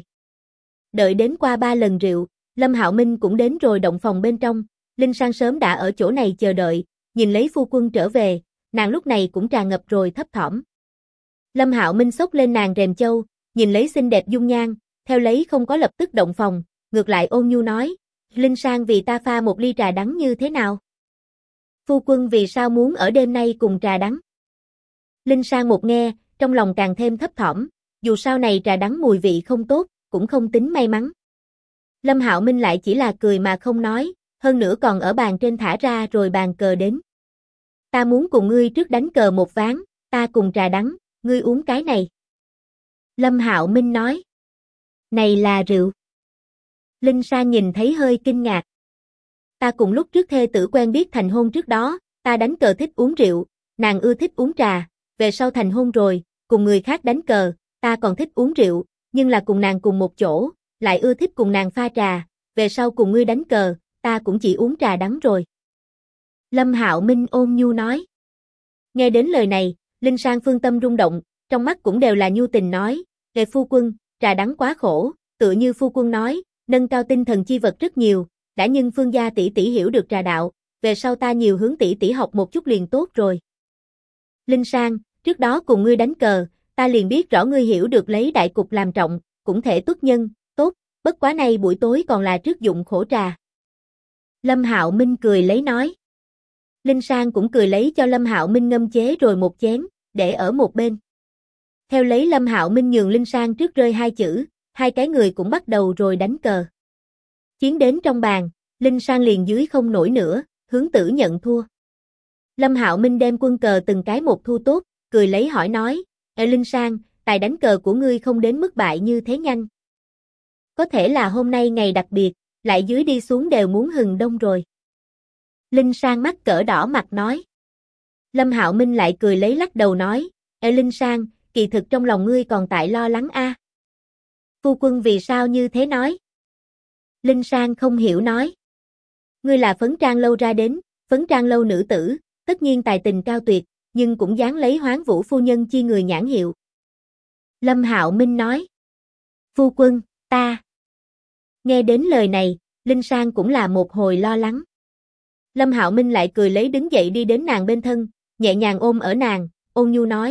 Đợi đến qua 3 lần rượu, Lâm Hạo Minh cũng đến rồi động phòng bên trong, Linh Sang sớm đã ở chỗ này chờ đợi, nhìn lấy phu quân trở về, nàng lúc này cũng tràn ngập rồi thấp thỏm. Lâm Hạo Minh xốc lên nàng rèm châu, nhìn lấy xinh đẹp dung nhan, theo lấy không có lập tức động phòng, ngược lại ôn nhu nói, Linh Sang vì ta pha một ly trà đắng như thế nào? Phu quân vì sao muốn ở đêm nay cùng trà đắng? Linh Sang một nghe, trong lòng càng thêm thấp thỏm, dù sau này trà đắng mùi vị không tốt, cũng không tính may mắn. Lâm Hạo Minh lại chỉ là cười mà không nói, hơn nữa còn ở bàn trên thả ra rồi bàn cờ đến. Ta muốn cùng ngươi trước đánh cờ một ván, ta cùng trà đắng, ngươi uống cái này. Lâm Hạo Minh nói. Này là rượu. Linh Sang nhìn thấy hơi kinh ngạc. Ta cùng lúc trước thê tử quen biết thành hôn trước đó, ta đánh cờ thích uống rượu, nàng ưa thích uống trà, về sau thành hôn rồi, cùng người khác đánh cờ, ta còn thích uống rượu, nhưng là cùng nàng cùng một chỗ, lại ưa thích cùng nàng pha trà, về sau cùng ngươi đánh cờ, ta cũng chỉ uống trà đắng rồi. Lâm Hạo Minh ôn nhu nói. Nghe đến lời này, Linh Sang phương tâm rung động, trong mắt cũng đều là nhu tình nói, "Kệ phu quân, trà đắng quá khổ, tựa như phu quân nói, nâng cao tinh thần chi vật rất nhiều, đã nhưng Phương gia tỷ tỷ hiểu được trà đạo, về sau ta nhiều hướng tỷ tỷ học một chút liền tốt rồi." Linh Sang, trước đó cùng ngươi đánh cờ, ta liền biết rõ ngươi hiểu được lấy đại cục làm trọng, cũng thể tuất nhân, tốt, bất quá nay buổi tối còn là trước dụng khổ trà. Lâm Hạo Minh cười lấy nói. Linh Sang cũng cười lấy cho Lâm Hạo Minh ngâm chế rồi một chén, để ở một bên. Theo lấy Lâm Hạo Minh nhường Linh Sang trước rơi 2 chữ, hai cái người cũng bắt đầu rồi đánh cờ. Chiến đến trong bàn, Linh Sang liền dưới không nổi nữa, hướng tử nhận thua. Lâm Hạo Minh đem quân cờ từng cái một thu tốt, cười lấy hỏi nói, Linh Sang, tài đánh cờ của ngươi không đến mức bại như thế nhanh. Có thể là hôm nay ngày đặc biệt, lại dưới đi xuống đều muốn hừng đông rồi. Linh Sang mắt cỡ đỏ mặt nói. Lâm Hạo Minh lại cười lấy lắc đầu nói, Linh Sang, kỳ thực trong lòng ngươi còn tại lo lắng a. Phu quân vì sao như thế nói? Linh Sang không hiểu nói. Ngươi là phấn trang lâu ra đến, phấn trang lâu nữ tử, tất nhiên tài tình cao tuyệt, nhưng cũng dáng lấy Hoán Vũ phu nhân chi người nhãn hiệu. Lâm Hạo Minh nói. Phu quân, ta. Nghe đến lời này, Linh Sang cũng là một hồi lo lắng. Lâm Hạo Minh lại cười lấy đứng dậy đi đến nàng bên thân, nhẹ nhàng ôm ở nàng, ôn nhu nói,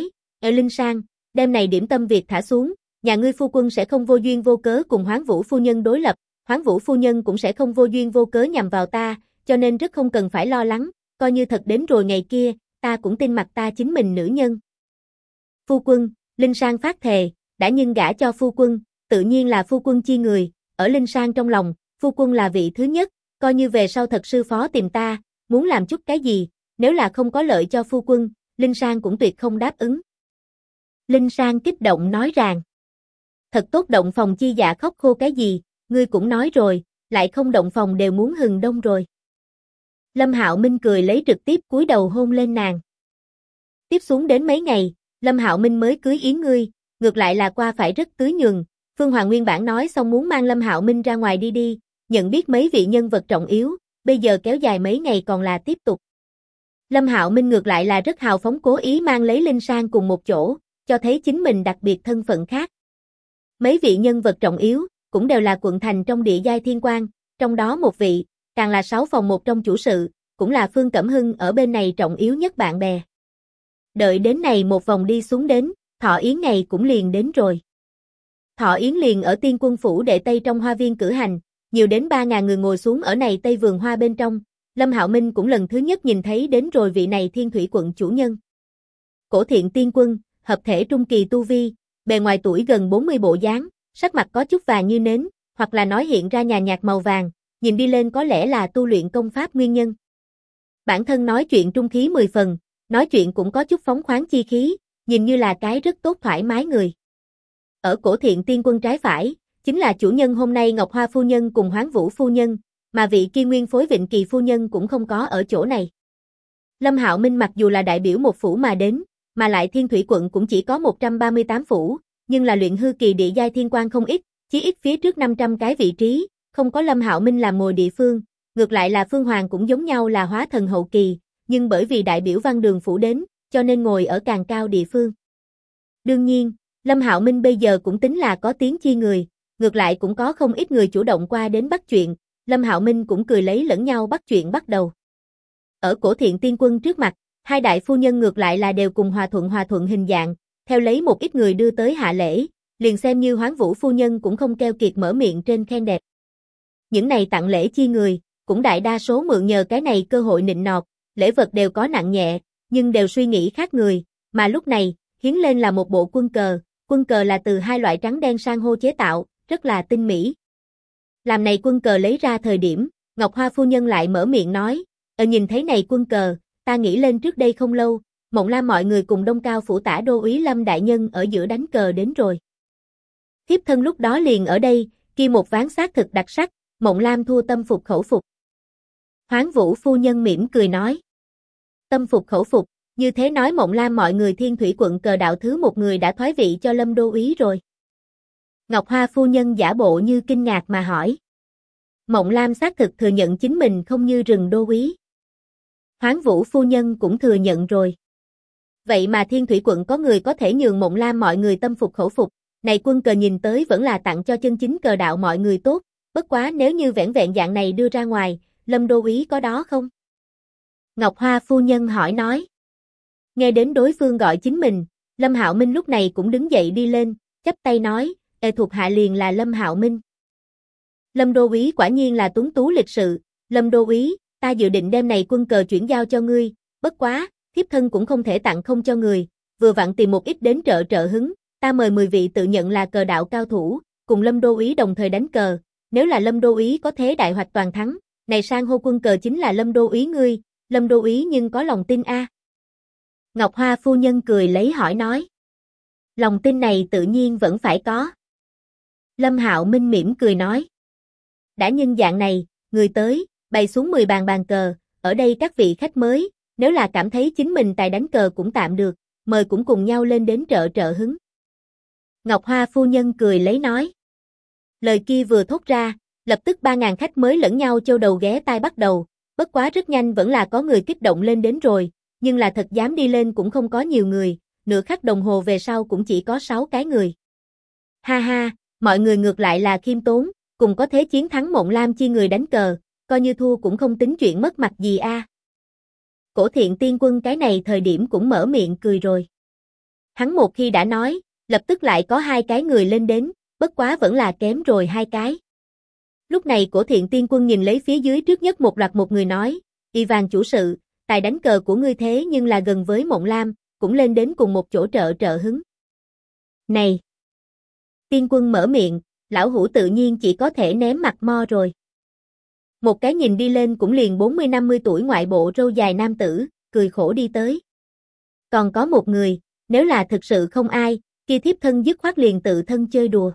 Linh Sang, đêm này điểm tâm việc thả xuống, nhà ngươi phu quân sẽ không vô duyên vô cớ cùng Hoán Vũ phu nhân đối lập, Hoán Vũ phu nhân cũng sẽ không vô duyên vô cớ nhằm vào ta, cho nên rất không cần phải lo lắng, coi như thật đến rồi ngày kia, ta cũng tin mặt ta chính mình nữ nhân. Phu quân, Linh Sang phát thề, đã nhưng gả cho phu quân, tự nhiên là phu quân chi người, ở Linh Sang trong lòng, phu quân là vị thứ nhất, coi như về sau thật sư phó tìm ta, muốn làm chút cái gì, nếu là không có lợi cho phu quân, Linh Sang cũng tuyệt không đáp ứng. Linh Sang kích động nói rằng, thật tốt động phòng chi dạ khóc khô cái gì, ngươi cũng nói rồi, lại không động phòng đều muốn hừng đông rồi. Lâm Hạo Minh cười lấy trực tiếp cúi đầu hôn lên nàng. Tiếp xuống đến mấy ngày, Lâm Hạo Minh mới cưới Yến ngươi, ngược lại là qua phải rất tưới nhường, Phương Hoàng nguyên bản nói xong muốn mang Lâm Hạo Minh ra ngoài đi, nhận biết mấy vị nhân vật trọng yếu, bây giờ kéo dài mấy ngày còn là tiếp tục. Lâm Hạo Minh ngược lại là rất hào phóng cố ý mang lấy Linh Sang cùng một chỗ, cho thấy chính mình đặc biệt thân phận khác. Mấy vị nhân vật trọng yếu, cũng đều là quận thành trong địa giai thiên quan, trong đó một vị, càng là 6 phòng một trong chủ sự, cũng là Phương Cẩm Hưng ở bên này trọng yếu nhất bạn bè. Đợi đến này một vòng đi xuống đến, Thọ Yến ngày cũng liền đến rồi. Thọ Yến liền ở Tiên Quân Phủ Đệ Tây trong hoa viên cử hành, nhiều đến 3.000 người ngồi xuống ở này Tây vườn hoa bên trong, Lâm Hạo Minh cũng lần thứ nhất nhìn thấy đến rồi vị này Thiên Thủy quận chủ nhân. Cổ Thiện Tiên Quân, hợp thể trung kỳ tu vi, bề ngoài tuổi gần 40 bộ dáng, sắc mặt có chút vàng như nến, hoặc là nói hiện ra nhàn nhạt màu vàng, nhìn đi lên có lẽ là tu luyện công pháp nguyên nhân. Bản thân nói chuyện trung khí 10 phần, nói chuyện cũng có chút phóng khoáng chi khí, nhìn như là cái rất tốt thoải mái người. Ở Cổ Thiện Tiên Quân trái phải, chính là chủ nhân hôm nay Ngọc Hoa phu nhân cùng Hoán Vũ phu nhân, mà vị kia nguyên phối Vịnh Kỳ phu nhân cũng không có ở chỗ này. Lâm Hạo Minh mặc dù là đại biểu một phủ mà đến, mà lại Thiên Thủy quận cũng chỉ có 138 phủ, nhưng là luyện hư kỳ địa giai thiên quan không ít, chí ít phía trước 500 cái vị trí, không có Lâm Hạo Minh làm ngồi địa phương, ngược lại là Phương Hoàng cũng giống nhau là hóa thần hậu kỳ, nhưng bởi vì đại biểu Văn Đường phủ đến, cho nên ngồi ở càng cao địa phương. Đương nhiên, Lâm Hạo Minh bây giờ cũng tính là có tiếng chi người, ngược lại cũng có không ít người chủ động qua đến bắt chuyện, Lâm Hạo Minh cũng cười lấy lẫn nhau bắt chuyện bắt đầu. Ở Cổ Thiện Tiên Quân trước mặt, hai đại phu nhân ngược lại là đều cùng hòa thuận hình dạng, theo lấy một ít người đưa tới hạ lễ, liền xem như Hoán Vũ phu nhân cũng không keo kiệt mở miệng trên khen đẹp. Những này tặng lễ chi người, cũng đại đa số mượn nhờ cái này cơ hội nịnh nọt, lễ vật đều có nặng nhẹ, nhưng đều suy nghĩ khác người, mà lúc này, hiến lên là một bộ quân cờ là từ hai loại trắng đen san hô chế tạo, rất là tinh mỹ. Làm này quân cờ lấy ra thời điểm, Ngọc Hoa phu nhân lại mở miệng nói, nhìn thấy này quân cờ, ta nghĩ lên trước đây không lâu, Mộng Lam mọi người cùng Đông Cao phủ tả đô úy Lâm đại nhân ở giữa đánh cờ đến rồi. Thiếp thân lúc đó liền ở đây, kia một ván xác thực đặc sắc, Mộng Lam thua tâm phục khẩu phục. Hoán Vũ phu nhân mỉm cười nói, tâm phục khẩu phục, như thế nói Mộng Lam mọi người Thiên Thủy quận cờ đạo thứ một người đã thoái vị cho Lâm đô úy rồi. Ngọc Hoa phu nhân giả bộ như kinh ngạc mà hỏi. Mộng Lam xác thực thừa nhận chính mình không như rừng đô úy. Hoán Vũ phu nhân cũng thừa nhận rồi. Vậy mà Thiên Thủy quận có người có thể nhường Mộng Lam mọi người tâm phục khẩu phục, này quân cờ nhìn tới vẫn là tặng cho chân chính cờ đạo mọi người tốt, bất quá nếu như vẻn vẹn dạng này đưa ra ngoài, Lâm đô úy có đó không? Ngọc Hoa phu nhân hỏi nói. Nghe đến đối phương gọi chính mình, Lâm Hạo Minh lúc này cũng đứng dậy đi lên, chắp tay nói, thuộc hạ liền là Lâm Hạo Minh. Lâm đô úy quả nhiên là tuấn tú lịch sự, Lâm đô úy, ta dự định đem này quân cờ chuyển giao cho ngươi, bất quá, thiếp thân cũng không thể tặng không cho người, vừa vặn tìm một ít đến trợ hứng, ta mời 10 vị tự nhận là cờ đạo cao thủ, cùng Lâm đô úy đồng thời đánh cờ, nếu là Lâm đô úy có thế đại hoạch toàn thắng, này sang hô quân cờ chính là Lâm đô úy ngươi, Lâm đô úy nhưng có lòng tin a. Ngọc Hoa phu nhân cười lấy hỏi nói. Lòng tin này tự nhiên vẫn phải có. Lâm Hạo Minh mỉm cười nói. Đã nhân dạng này, người tới, bày xuống 10 bàn cờ, ở đây các vị khách mới, nếu là cảm thấy chính mình tài đánh cờ cũng tạm được, mời cũng cùng nhau lên đến trợ hứng. Ngọc Hoa phu nhân cười lấy nói. Lời kia vừa thốt ra, lập tức 3.000 khách mới lẫn nhau châu đầu ghé tai bắt đầu, bất quá rất nhanh vẫn là có người kích động lên đến rồi, nhưng là thật dám đi lên cũng không có nhiều người, nửa khắc đồng hồ về sau cũng chỉ có 6 cái người. Ha ha, mọi người ngược lại là khiêm tốn, cùng có thế chiến thắng Mộng Lam chi người đánh cờ, coi như thua cũng không tính chuyện mất mặt gì a. Cổ Thiện Tiên Quân cái này thời điểm cũng mở miệng cười rồi. Hắn một khi đã nói, lập tức lại có hai cái người lên đến, bất quá vẫn là kém rồi hai cái. Lúc này Cổ Thiện Tiên Quân nhìn lấy phía dưới trước nhất một loạt một người nói, Ivan chủ sự, tài đánh cờ của ngươi thế nhưng là gần với Mộng Lam, cũng lên đến cùng một chỗ trợ hứng. Này! Tiên Quân mở miệng, lão hủ tự nhiên chỉ có thể ném mặt mo rồi. Một cái nhìn đi lên cũng liền 40-50 tuổi ngoại bộ râu dài nam tử, cười khổ đi tới. Còn có một người, nếu là thực sự không ai, kia thiếp thân dứt khoát liền tự thân chơi đùa.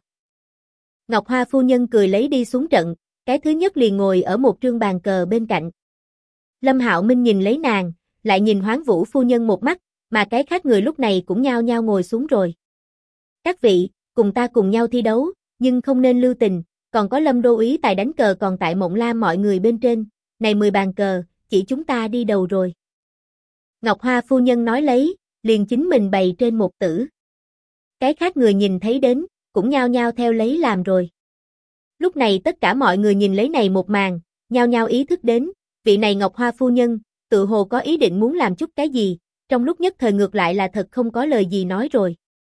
Ngọc Hoa phu nhân cười lấy đi xuống trận, cái thứ nhất liền ngồi ở một trương bàn cờ bên cạnh. Lâm Hạo Minh nhìn lấy nàng, lại nhìn Hoáng Vũ phu nhân một mắt, mà cái khác người lúc này cũng nhao nhao ngồi xuống rồi. Các vị, cùng ta cùng nhau thi đấu, nhưng không nên lưu tình, còn có Lâm đô úy tài đánh cờ còn tại Mộng Lam mọi người bên trên, này 10 bàn cờ, chỉ chúng ta đi đầu rồi. Ngọc Hoa phu nhân nói lấy, liền chính mình bày trên một tử. Cái khác người nhìn thấy đến, cũng nhao nhao theo lấy làm rồi. Lúc này tất cả mọi người nhìn lấy này một màn, nhao nhao ý thức đến, vị này Ngọc Hoa phu nhân, tự hồ có ý định muốn làm chút cái gì, trong lúc nhất thời ngược lại là thật không có lời gì nói rồi.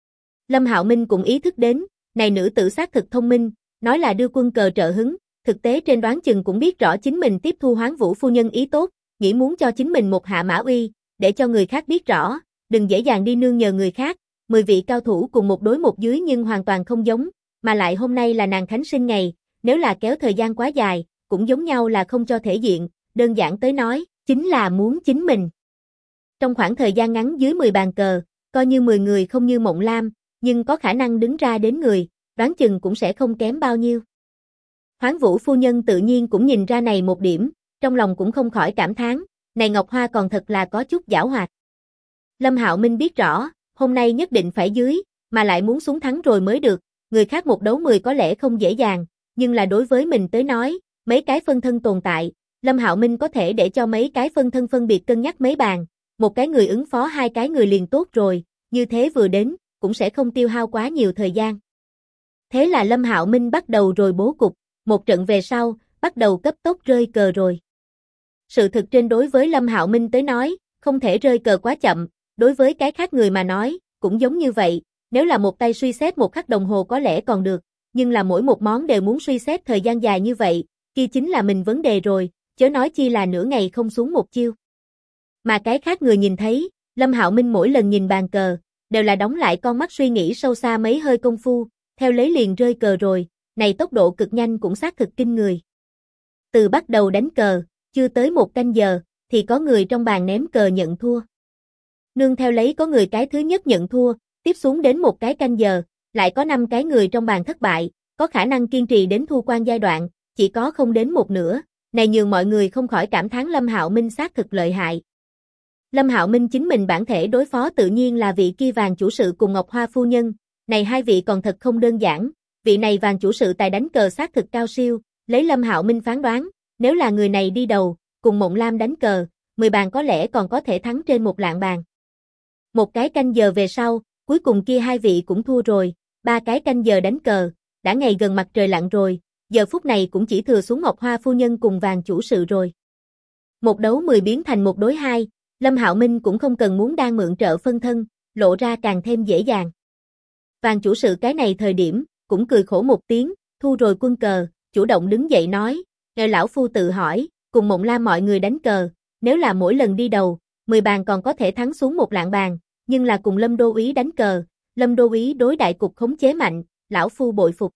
Lâm Hạo Minh cũng ý thức đến, này nữ tử xác thực thông minh, nói là đưa quân cờ trợ hứng, thực tế trên đoán chừng cũng biết rõ chính mình tiếp thu Hoáng Vũ phu nhân ý tốt, nghĩ muốn cho chính mình một hạ mã uy, để cho người khác biết rõ, đừng dễ dàng đi nương nhờ người khác. 10 vị cao thủ cùng một đối một dưới nhưng hoàn toàn không giống, mà lại hôm nay là nàng khánh sinh ngày, nếu là kéo thời gian quá dài, cũng giống nhau là không cho thể diện, đơn giản tới nói, chính là muốn chính mình. Trong khoảng thời gian ngắn dưới 10 bàn cờ, coi như 10 người không như Mộng Lam, nhưng có khả năng đứng ra đến người, đoán chừng cũng sẽ không kém bao nhiêu. Hoáng Vũ phu nhân tự nhiên cũng nhìn ra này một điểm, trong lòng cũng không khỏi cảm thán, này Ngọc Hoa còn thật là có chút giảo hoạt. Lâm Hạo Minh biết rõ, hôm nay nhất định phải dưới, mà lại muốn xuống thắng rồi mới được, người khác một đấu 10 có lẽ không dễ dàng, nhưng là đối với mình tới nói, mấy cái phân thân tồn tại, Lâm Hạo Minh có thể để cho mấy cái phân thân phân biệt cân nhắc mấy bàn, một cái người ứng phó hai cái người liền tốt rồi, như thế vừa đến, cũng sẽ không tiêu hao quá nhiều thời gian. Thế là Lâm Hạo Minh bắt đầu rồi bố cục, một trận về sau, bắt đầu cấp tốc rơi cờ rồi. Sự thực trên đối với Lâm Hạo Minh tới nói, không thể rơi cờ quá chậm, đối với cái khác người mà nói, cũng giống như vậy, nếu là một tay suy xét một khắc đồng hồ có lẽ còn được, nhưng là mỗi một món đều muốn suy xét thời gian dài như vậy, kia chính là mình vấn đề rồi, chớ nói chi là nửa ngày không xuống một chiêu. Mà cái khác người nhìn thấy, Lâm Hạo Minh mỗi lần nhìn bàn cờ, đều là đóng lại con mắt suy nghĩ sâu xa mấy hơi công phu, theo lấy liền rơi cờ rồi, này tốc độ cực nhanh cũng xác thực kinh người. Từ bắt đầu đánh cờ, chưa tới một canh giờ, thì có người trong bàn ném cờ nhận thua. Nương theo lấy có người cái thứ nhất nhận thua, tiếp xuống đến một cái canh giờ, lại có 5 cái người trong bàn thất bại, có khả năng kiên trì đến thu quan giai đoạn, chỉ có không đến một nửa, này nhường mọi người không khỏi cảm thán Lâm Hạo Minh xác thực lợi hại. Lâm Hạo Minh chính mình bản thể đối phó tự nhiên là vị kia Vàng chủ sự cùng Ngọc Hoa phu nhân, này hai vị còn thật không đơn giản, vị này Vàng chủ sự tài đánh cờ xác thực cao siêu, lấy Lâm Hạo Minh phán đoán, nếu là người này đi đầu, cùng Mộng Lam đánh cờ, 10 bàn có lẽ còn có thể thắng trên một lạng bàn. Một cái canh giờ về sau, cuối cùng kia hai vị cũng thua rồi, 3 cái canh giờ đánh cờ, đã ngày gần mặt trời lặn rồi, giờ phút này cũng chỉ thừa xuống Ngọc Hoa phu nhân cùng Vàng chủ sự rồi. Một đấu 10 biến thành một đối 2, Lâm Hạo Minh cũng không cần muốn đang mượn trợ phân thân, lộ ra càng thêm dễ dàng. Vàng chủ sự cái này thời điểm, cũng cười khổ một tiếng, thu rồi quân cờ, chủ động đứng dậy nói, nghe lão phu tự hỏi, cùng Mộng Lam mọi người đánh cờ, nếu là mỗi lần đi đầu, 10 bàn còn có thể thắng xuống một lạng bàn, nhưng là cùng Lâm đô úy đánh cờ, Lâm đô úy đối đại cục khống chế mạnh, lão phu bội phục.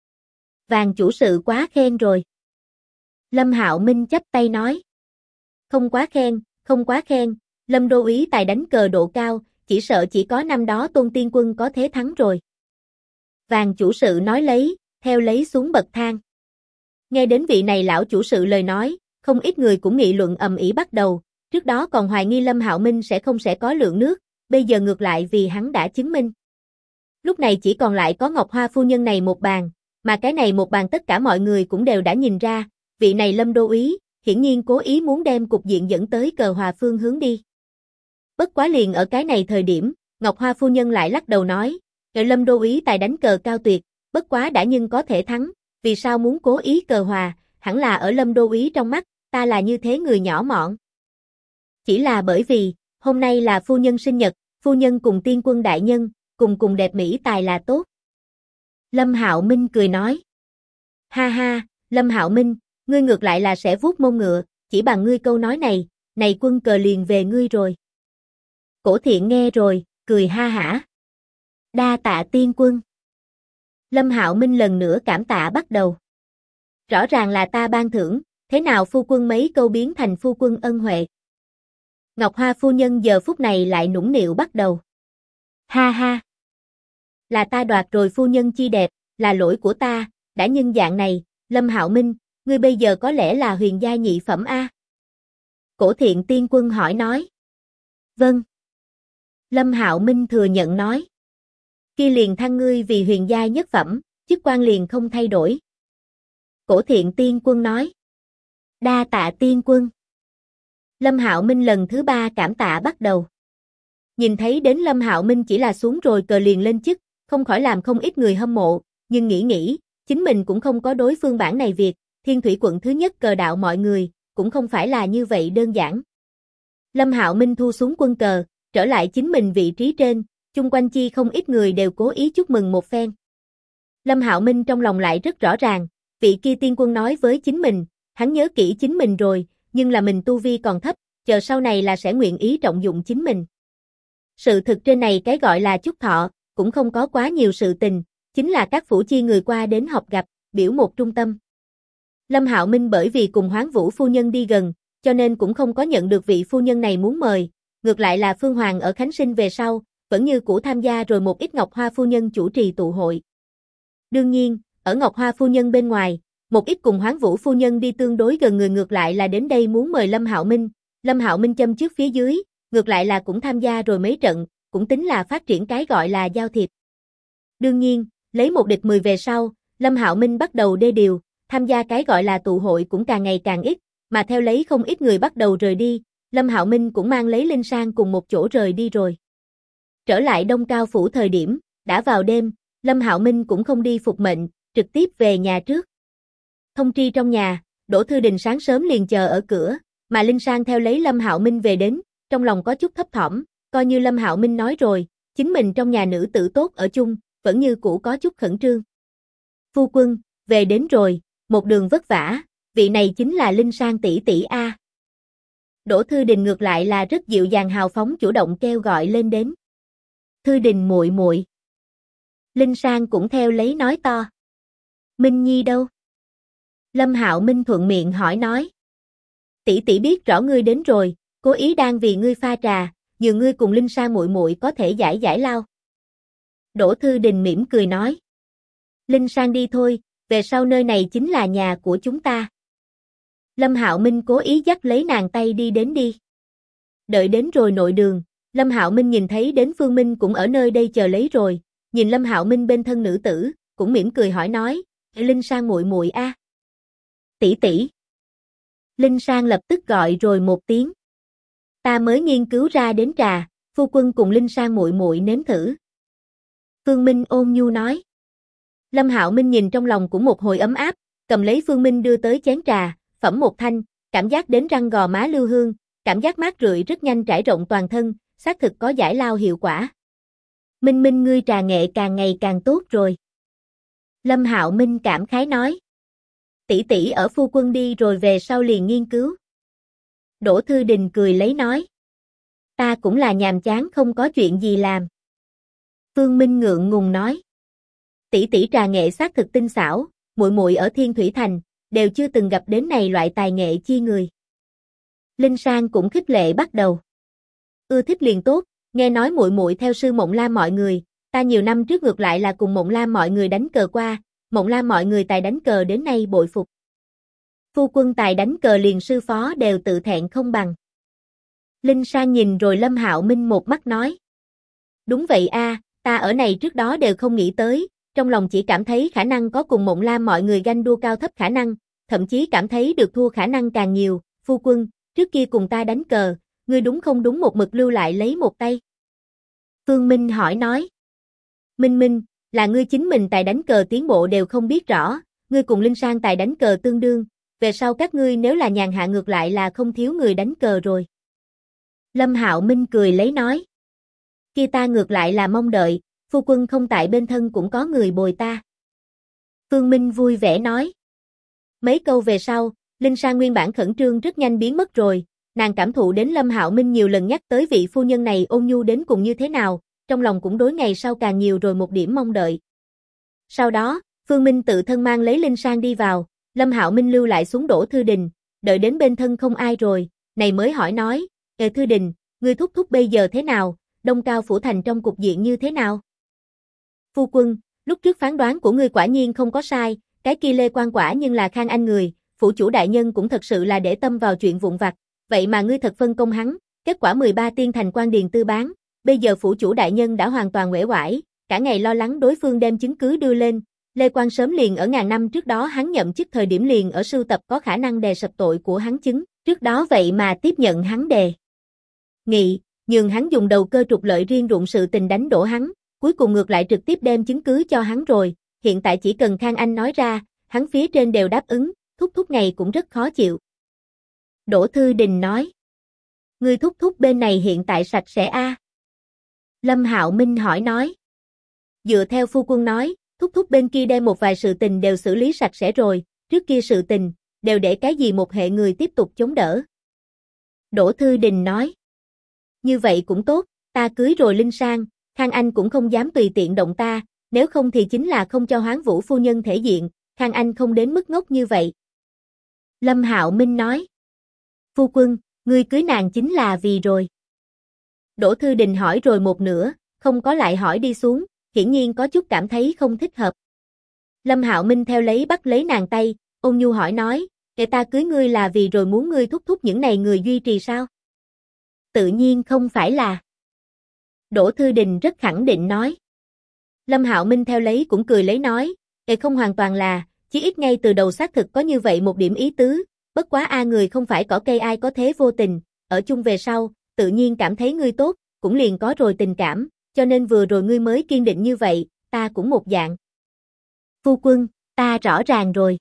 Vàng chủ sự quá khen rồi. Lâm Hạo Minh chắp tay nói. Không quá khen, không quá khen, Lâm đô úy tài đánh cờ độ cao, chỉ sợ chỉ có năm đó Tôn Tiên Quân có thế thắng rồi. Vàng chủ sự nói lấy, theo lấy xuống bậc thang. Nghe đến vị này lão chủ sự lời nói, không ít người cũng nghị luận ầm ĩ bắt đầu, trước đó còn hoài nghi Lâm Hạo Minh sẽ có lượng nước, bây giờ ngược lại vì hắn đã chứng minh. Lúc này chỉ còn lại có Ngọc Hoa phu nhân này một bàn, mà cái này một bàn tất cả mọi người cũng đều đã nhìn ra, vị này Lâm đô úy, hiển nhiên cố ý muốn đem cục diện dẫn tới cờ hòa phương hướng đi. Bất quá liền ở cái này thời điểm, Ngọc Hoa phu nhân lại lắc đầu nói, Lâm đô úy tài đánh cờ cao tuyệt, bất quá đã nhưng có thể thắng, vì sao muốn cố ý cờ hòa, hẳn là ở Lâm đô úy trong mắt, ta là như thế người nhỏ mọn. Chỉ là bởi vì, hôm nay là phu nhân sinh nhật, phu nhân cùng tiên quân đại nhân, cùng đẹp mỹ tài là tốt. Lâm Hạo Minh cười nói. Ha ha, Lâm Hạo Minh, ngươi ngược lại là sẽ vuốt mông ngựa, chỉ bằng ngươi câu nói này, này quân cờ liền về ngươi rồi. Cổ Thiện nghe rồi, cười ha hả. Đa tạ tiên quân. Lâm Hạo Minh lần nữa cảm tạ bắt đầu. Rõ ràng là ta ban thưởng, thế nào phu quân mấy câu biến thành phu quân ân huệ. Ngọc Hoa phu nhân giờ phút này lại nũng nịu bắt đầu. Ha ha. Là ta đoạt rồi phu nhân chi đẹp, là lỗi của ta, đã nhân dạng này, Lâm Hạo Minh, ngươi bây giờ có lẽ là huyền giai nhị phẩm a? Cổ Thiện tiên quân hỏi nói. Vâng. Lâm Hạo Minh thừa nhận nói. Kia liền thăng ngươi vì huyền giai nhất phẩm, chức quan liền không thay đổi. Cổ Thiện tiên quân nói. Đa tạ tiên quân. Lâm Hạo Minh lần thứ 3 cảm tạ bắt đầu. Nhìn thấy đến Lâm Hạo Minh chỉ là xuống rồi cờ liền lên chức, không khỏi làm không ít người hâm mộ, nhưng nghĩ, chính mình cũng không có đối phương bản này việc, Thiên Thủy quận thứ nhất cờ đạo mọi người, cũng không phải là như vậy đơn giản. Lâm Hạo Minh thu xuống quân cờ, trở lại chính mình vị trí trên, chung quanh chi không ít người đều cố ý chúc mừng một phen. Lâm Hạo Minh trong lòng lại rất rõ ràng, vị kia tiên quân nói với chính mình, hắn nhớ kỹ chính mình rồi, nhưng là mình tu vi còn thấp, chờ sau này là sẽ nguyện ý trọng dụng chính mình. Sự thực trên này cái gọi là chúc thọ, cũng không có quá nhiều sự tình, chính là các phủ chi người qua đến họp gặp, biểu một trung tâm. Lâm Hạo Minh bởi vì cùng Hoán Vũ phu nhân đi gần, cho nên cũng không có nhận được vị phu nhân này muốn mời, ngược lại là Phương Hoàng ở Khánh Sinh về sau, vẫn như cũ tham gia rồi một ít Ngọc Hoa phu nhân chủ trì tụ hội. Đương nhiên, ở Ngọc Hoa phu nhân bên ngoài, một ít cùng Hoán Vũ phu nhân đi tương đối gần người ngược lại là đến đây muốn mời Lâm Hạo Minh. Lâm Hạo Minh châm trước phía dưới, ngược lại là cũng tham gia rồi mấy trận, cũng tính là phát triển cái gọi là giao thiệp. Đương nhiên, lấy một địch 10 về sau, Lâm Hạo Minh bắt đầu đê điều, tham gia cái gọi là tụ hội cũng càng ngày càng ít, mà theo lấy không ít người bắt đầu rời đi, Lâm Hạo Minh cũng mang lấy Linh Sang cùng một chỗ rời đi rồi. Trở lại Đông Cao phủ thời điểm, đã vào đêm, Lâm Hạo Minh cũng không đi phục mệnh, trực tiếp về nhà trước. Thông tri trong nhà, Đỗ Thư Đình sáng sớm liền chờ ở cửa, mà Linh Sang theo lấy Lâm Hạo Minh về đến, trong lòng có chút thấp thỏm, coi như Lâm Hạo Minh nói rồi, chính mình trong nhà nữ tử tốt ở chung, vẫn như cũ có chút khẩn trương. Phu quân, về đến rồi, một đường vất vả, vị này chính là Linh Sang tỷ tỷ a. Đỗ Thư Đình ngược lại là rất dịu dàng hào phóng chủ động kêu gọi lên đến. Thư Đình muội muội. Linh Sang cũng theo lấy nói to. Minh Nhi đâu? Lâm Hạo Minh thuận miệng hỏi nói. Tỷ tỷ biết rõ ngươi đến rồi, cố ý đang vì ngươi pha trà, nhờ ngươi cùng Linh Sang muội muội có thể giải giải lao. Đỗ Thư Đình mỉm cười nói. Linh Sang đi thôi, về sau nơi này chính là nhà của chúng ta. Lâm Hạo Minh cố ý dắt lấy nàng tay đi đến đi. Đợi đến rồi nội đường, Lâm Hạo Minh nhìn thấy đến Phương Minh cũng ở nơi đây chờ lấy rồi, nhìn Lâm Hạo Minh bên thân nữ tử, cũng mỉm cười hỏi nói, Linh Sang muội muội a. Tỷ tỷ. Linh Sang lập tức gọi rồi một tiếng. Ta mới nghiên cứu ra đến trà, phu quân cùng Linh Sang muội muội nếm thử. Phương Minh ôn nhu nói. Lâm Hạo Minh nhìn trong lòng cũng một hồi ấm áp, cầm lấy Phương Minh đưa tới chén trà, phẩm một thanh, cảm giác đến răng gò má lưu hương, cảm giác mát rượi rất nhanh trải rộng toàn thân, xác thực có giải lao hiệu quả. Minh Minh ngươi trà nghệ càng ngày càng tốt rồi. Lâm Hạo Minh cảm khái nói. Tỷ tỷ ở phu quân đi rồi về sau liền nghiên cứu. Đỗ Thư Đình cười lấy nói. Ta cũng là nhàm chán không có chuyện gì làm. Phương Minh ngượng ngùng nói. Tỷ tỷ trà nghệ xác thực tinh xảo, muội muội ở Thiên Thủy Thành, đều chưa từng gặp đến này loại tài nghệ chi người. Linh Sang cũng khích lệ bắt đầu. Ưa thích liền tốt, nghe nói muội muội theo sư Mộng Lam mọi người, ta nhiều năm trước ngược lại là cùng Mộng Lam mọi người đánh cờ qua, Mộng Lam mọi người tài đánh cờ đến nay bội phục. Phu quân tài đánh cờ liền sư phó đều tự thẹn không bằng. Linh Sang nhìn rồi Lâm Hạo Minh một mắt nói. Đúng vậy a, ta ở này trước đó đều không nghĩ tới, trong lòng chỉ cảm thấy khả năng có cùng Mộng Lam mọi người ganh đua cao thấp khả năng, thậm chí cảm thấy được thua khả năng càng nhiều, phu quân, trước kia cùng ta đánh cờ, ngươi đúng không đúng một mực lưu lại lấy một tay. Phương Minh hỏi nói. Minh Minh, là ngươi chính mình tài đánh cờ tiến bộ đều không biết rõ, ngươi cùng Linh Sang tài đánh cờ tương đương, về sau các ngươi nếu là nhàn hạ ngược lại là không thiếu người đánh cờ rồi. Lâm Hạo Minh cười lấy nói. Kia ta ngược lại là mong đợi, phu quân không tại bên thân cũng có người bồi ta. Phương Minh vui vẻ nói. Mấy câu về sau, Linh Sang nguyên bản khẩn trương rất nhanh biến mất rồi, nàng cảm thụ đến Lâm Hạo Minh nhiều lần nhắc tới vị phu nhân này ôn nhu đến cùng như thế nào, trong lòng cũng đối ngày sau càng nhiều rồi một điểm mong đợi. Sau đó, Phương Minh tự thân mang lấy Linh Sang đi vào, Lâm Hạo Minh lưu lại xuống Đỗ Thư Đình, đợi đến bên thân không ai rồi, này mới hỏi nói, Thư Đình, ngươi thúc thúc bây giờ thế nào, Đông Cao Phủ Thành trong cục diện như thế nào? Phu quân, lúc trước phán đoán của ngươi quả nhiên không có sai, cái kia Lê Quan quả nhưng là Khang Anh người, phủ chủ đại nhân cũng thật sự là để tâm vào chuyện vụn vặt, vậy mà ngươi thật phân công hắn, kết quả 13 tiên thành quan điền tư bán, bây giờ phủ chủ đại nhân đã hoàn toàn uể oải, cả ngày lo lắng đối phương đem chứng cứ đưa lên, Lê Quan sớm liền ở ngàn năm trước đó hắn nhậm chức thời điểm liền ở sưu tập có khả năng đè sập tội của hắn chứng, trước đó vậy mà tiếp nhận hắn đề nghị, nhường hắn dùng đầu cơ trục lợi riêng rụng sự tình đánh đổ hắn, cuối cùng ngược lại trực tiếp đem chứng cứ cho hắn rồi, hiện tại chỉ cần Khang Anh nói ra, hắn phía trên đều đáp ứng, thúc thúc ngày cũng rất khó chịu. Đỗ Thư Đình nói. Ngươi thúc thúc bên này hiện tại sạch sẽ a? Lâm Hạo Minh hỏi nói. Dựa theo phu quân nói, thúc thúc bên kia đem một vài sự tình đều xử lý sạch sẽ rồi, trước kia sự tình, đều để cái gì một hệ người tiếp tục chống đỡ. Đỗ Thư Đình nói. Như vậy cũng tốt, ta cưới rồi Linh Sang, Khang Anh cũng không dám tùy tiện động ta, nếu không thì chính là không cho Hoán Vũ phu nhân thể diện, Khang Anh không đến mức ngốc như vậy. Lâm Hạo Minh nói. Phu quân, ngươi cưới nàng chính là vì rồi. Đỗ Thư Đình hỏi rồi một nửa, không có lại hỏi đi xuống, hiển nhiên có chút cảm thấy không thích hợp. Lâm Hạo Minh theo lấy bắt lấy nàng tay, ôn nhu hỏi nói, kể ta cưới ngươi là vì rồi muốn ngươi thúc thúc những này người duy trì sao? Tự nhiên không phải là. Đỗ Thư Đình rất khẳng định nói. Lâm Hạo Minh theo lấy cũng cười lấy nói, không hoàn toàn là, chỉ ít ngay từ đầu xác thực có như vậy một điểm ý tứ, bất quá người không phải cỏ cây ai có thế vô tình, ở chung về sau, tự nhiên cảm thấy ngươi tốt, cũng liền có rồi tình cảm, cho nên vừa rồi ngươi mới kiên định như vậy, ta cũng một dạng. Phu quân, ta rõ ràng rồi.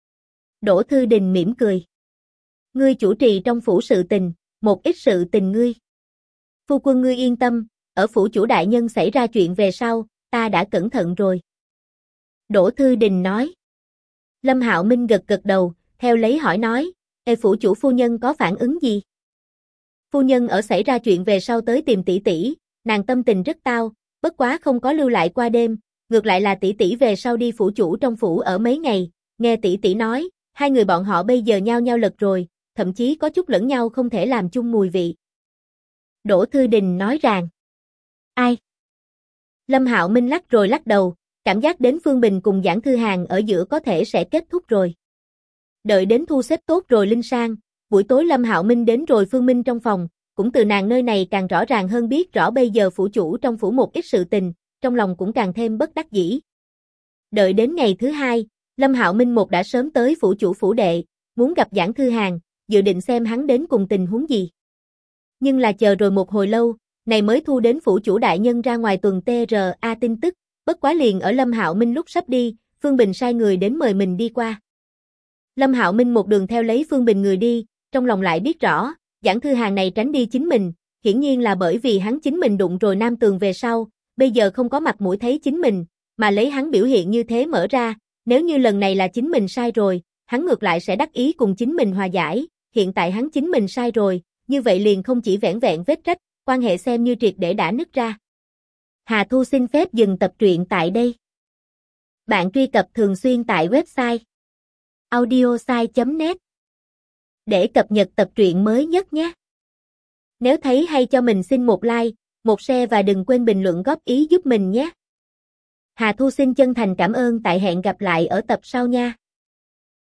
Đỗ Thư Đình mỉm cười. Ngươi chủ trì trong phủ sự tình, một ít sự tình ngươi. Phu quân ngươi yên tâm, ở phủ chủ đại nhân xảy ra chuyện về sau, ta đã cẩn thận rồi. Đỗ Thư Đình nói. Lâm Hạo Minh gật gật đầu, theo lấy hỏi nói, phủ chủ phu nhân có phản ứng gì? Phu nhân ở xảy ra chuyện về sau tới tìm tỷ tỷ, nàng tâm tình rất tao, bất quá không có lưu lại qua đêm, ngược lại là tỷ tỷ về sau đi phủ chủ trong phủ ở mấy ngày, nghe tỷ tỷ nói, hai người bọn họ bây giờ nhau nhau lật rồi, thậm chí có chút lẫn nhau không thể làm chung mùi vị. Đỗ Thư Đình nói rằng, ai? Lâm Hạo Minh lắc rồi lắc đầu, cảm giác đến Phương Bình cùng Giảng Thư Hàn ở giữa có thể sẽ kết thúc rồi. Đợi đến thu xếp tốt rồi Linh Sang, buổi tối Lâm Hạo Minh đến rồi Phương Minh trong phòng, cũng từ nàng nơi này càng rõ ràng hơn biết rõ bây giờ phủ chủ trong phủ một ít sự tình, trong lòng cũng càng thêm bất đắc dĩ. Đợi đến ngày thứ hai, Lâm Hạo Minh một đã sớm tới phủ chủ phủ đệ, muốn gặp Giảng Thư Hàn, dự định xem hắn đến cùng tình huống gì. Nhưng là chờ rồi một hồi lâu, này mới thu đến phủ chủ đại nhân ra ngoài tuần TRA tin tức, bất quá liền ở Lâm Hạo Minh lúc sắp đi, Phương Bình sai người đến mời mình đi qua. Lâm Hạo Minh một đường theo lấy Phương Bình người đi, trong lòng lại biết rõ, Giảng Thư Hàn này tránh đi chính mình, hiển nhiên là bởi vì hắn chính mình đụng rồi Nam Tường về sau, bây giờ không có mặt mũi thấy chính mình, mà lấy hắn biểu hiện như thế mở ra, nếu như lần này là chính mình sai rồi, hắn ngược lại sẽ đắc ý cùng chính mình hòa giải, hiện tại hắn chính mình sai rồi, như vậy liền không chỉ vẻn vẹn vết rách, quan hệ xem như triệt để đã nứt ra. Hà Thu xin phép dừng tập truyện tại đây. Bạn truy cập thường xuyên tại website audiosai.net để cập nhật tập truyện mới nhất nhé. Nếu thấy hay cho mình xin một like, một share và đừng quên bình luận góp ý giúp mình nhé. Hà Thu xin chân thành cảm ơn, tại hẹn gặp lại ở tập sau nha.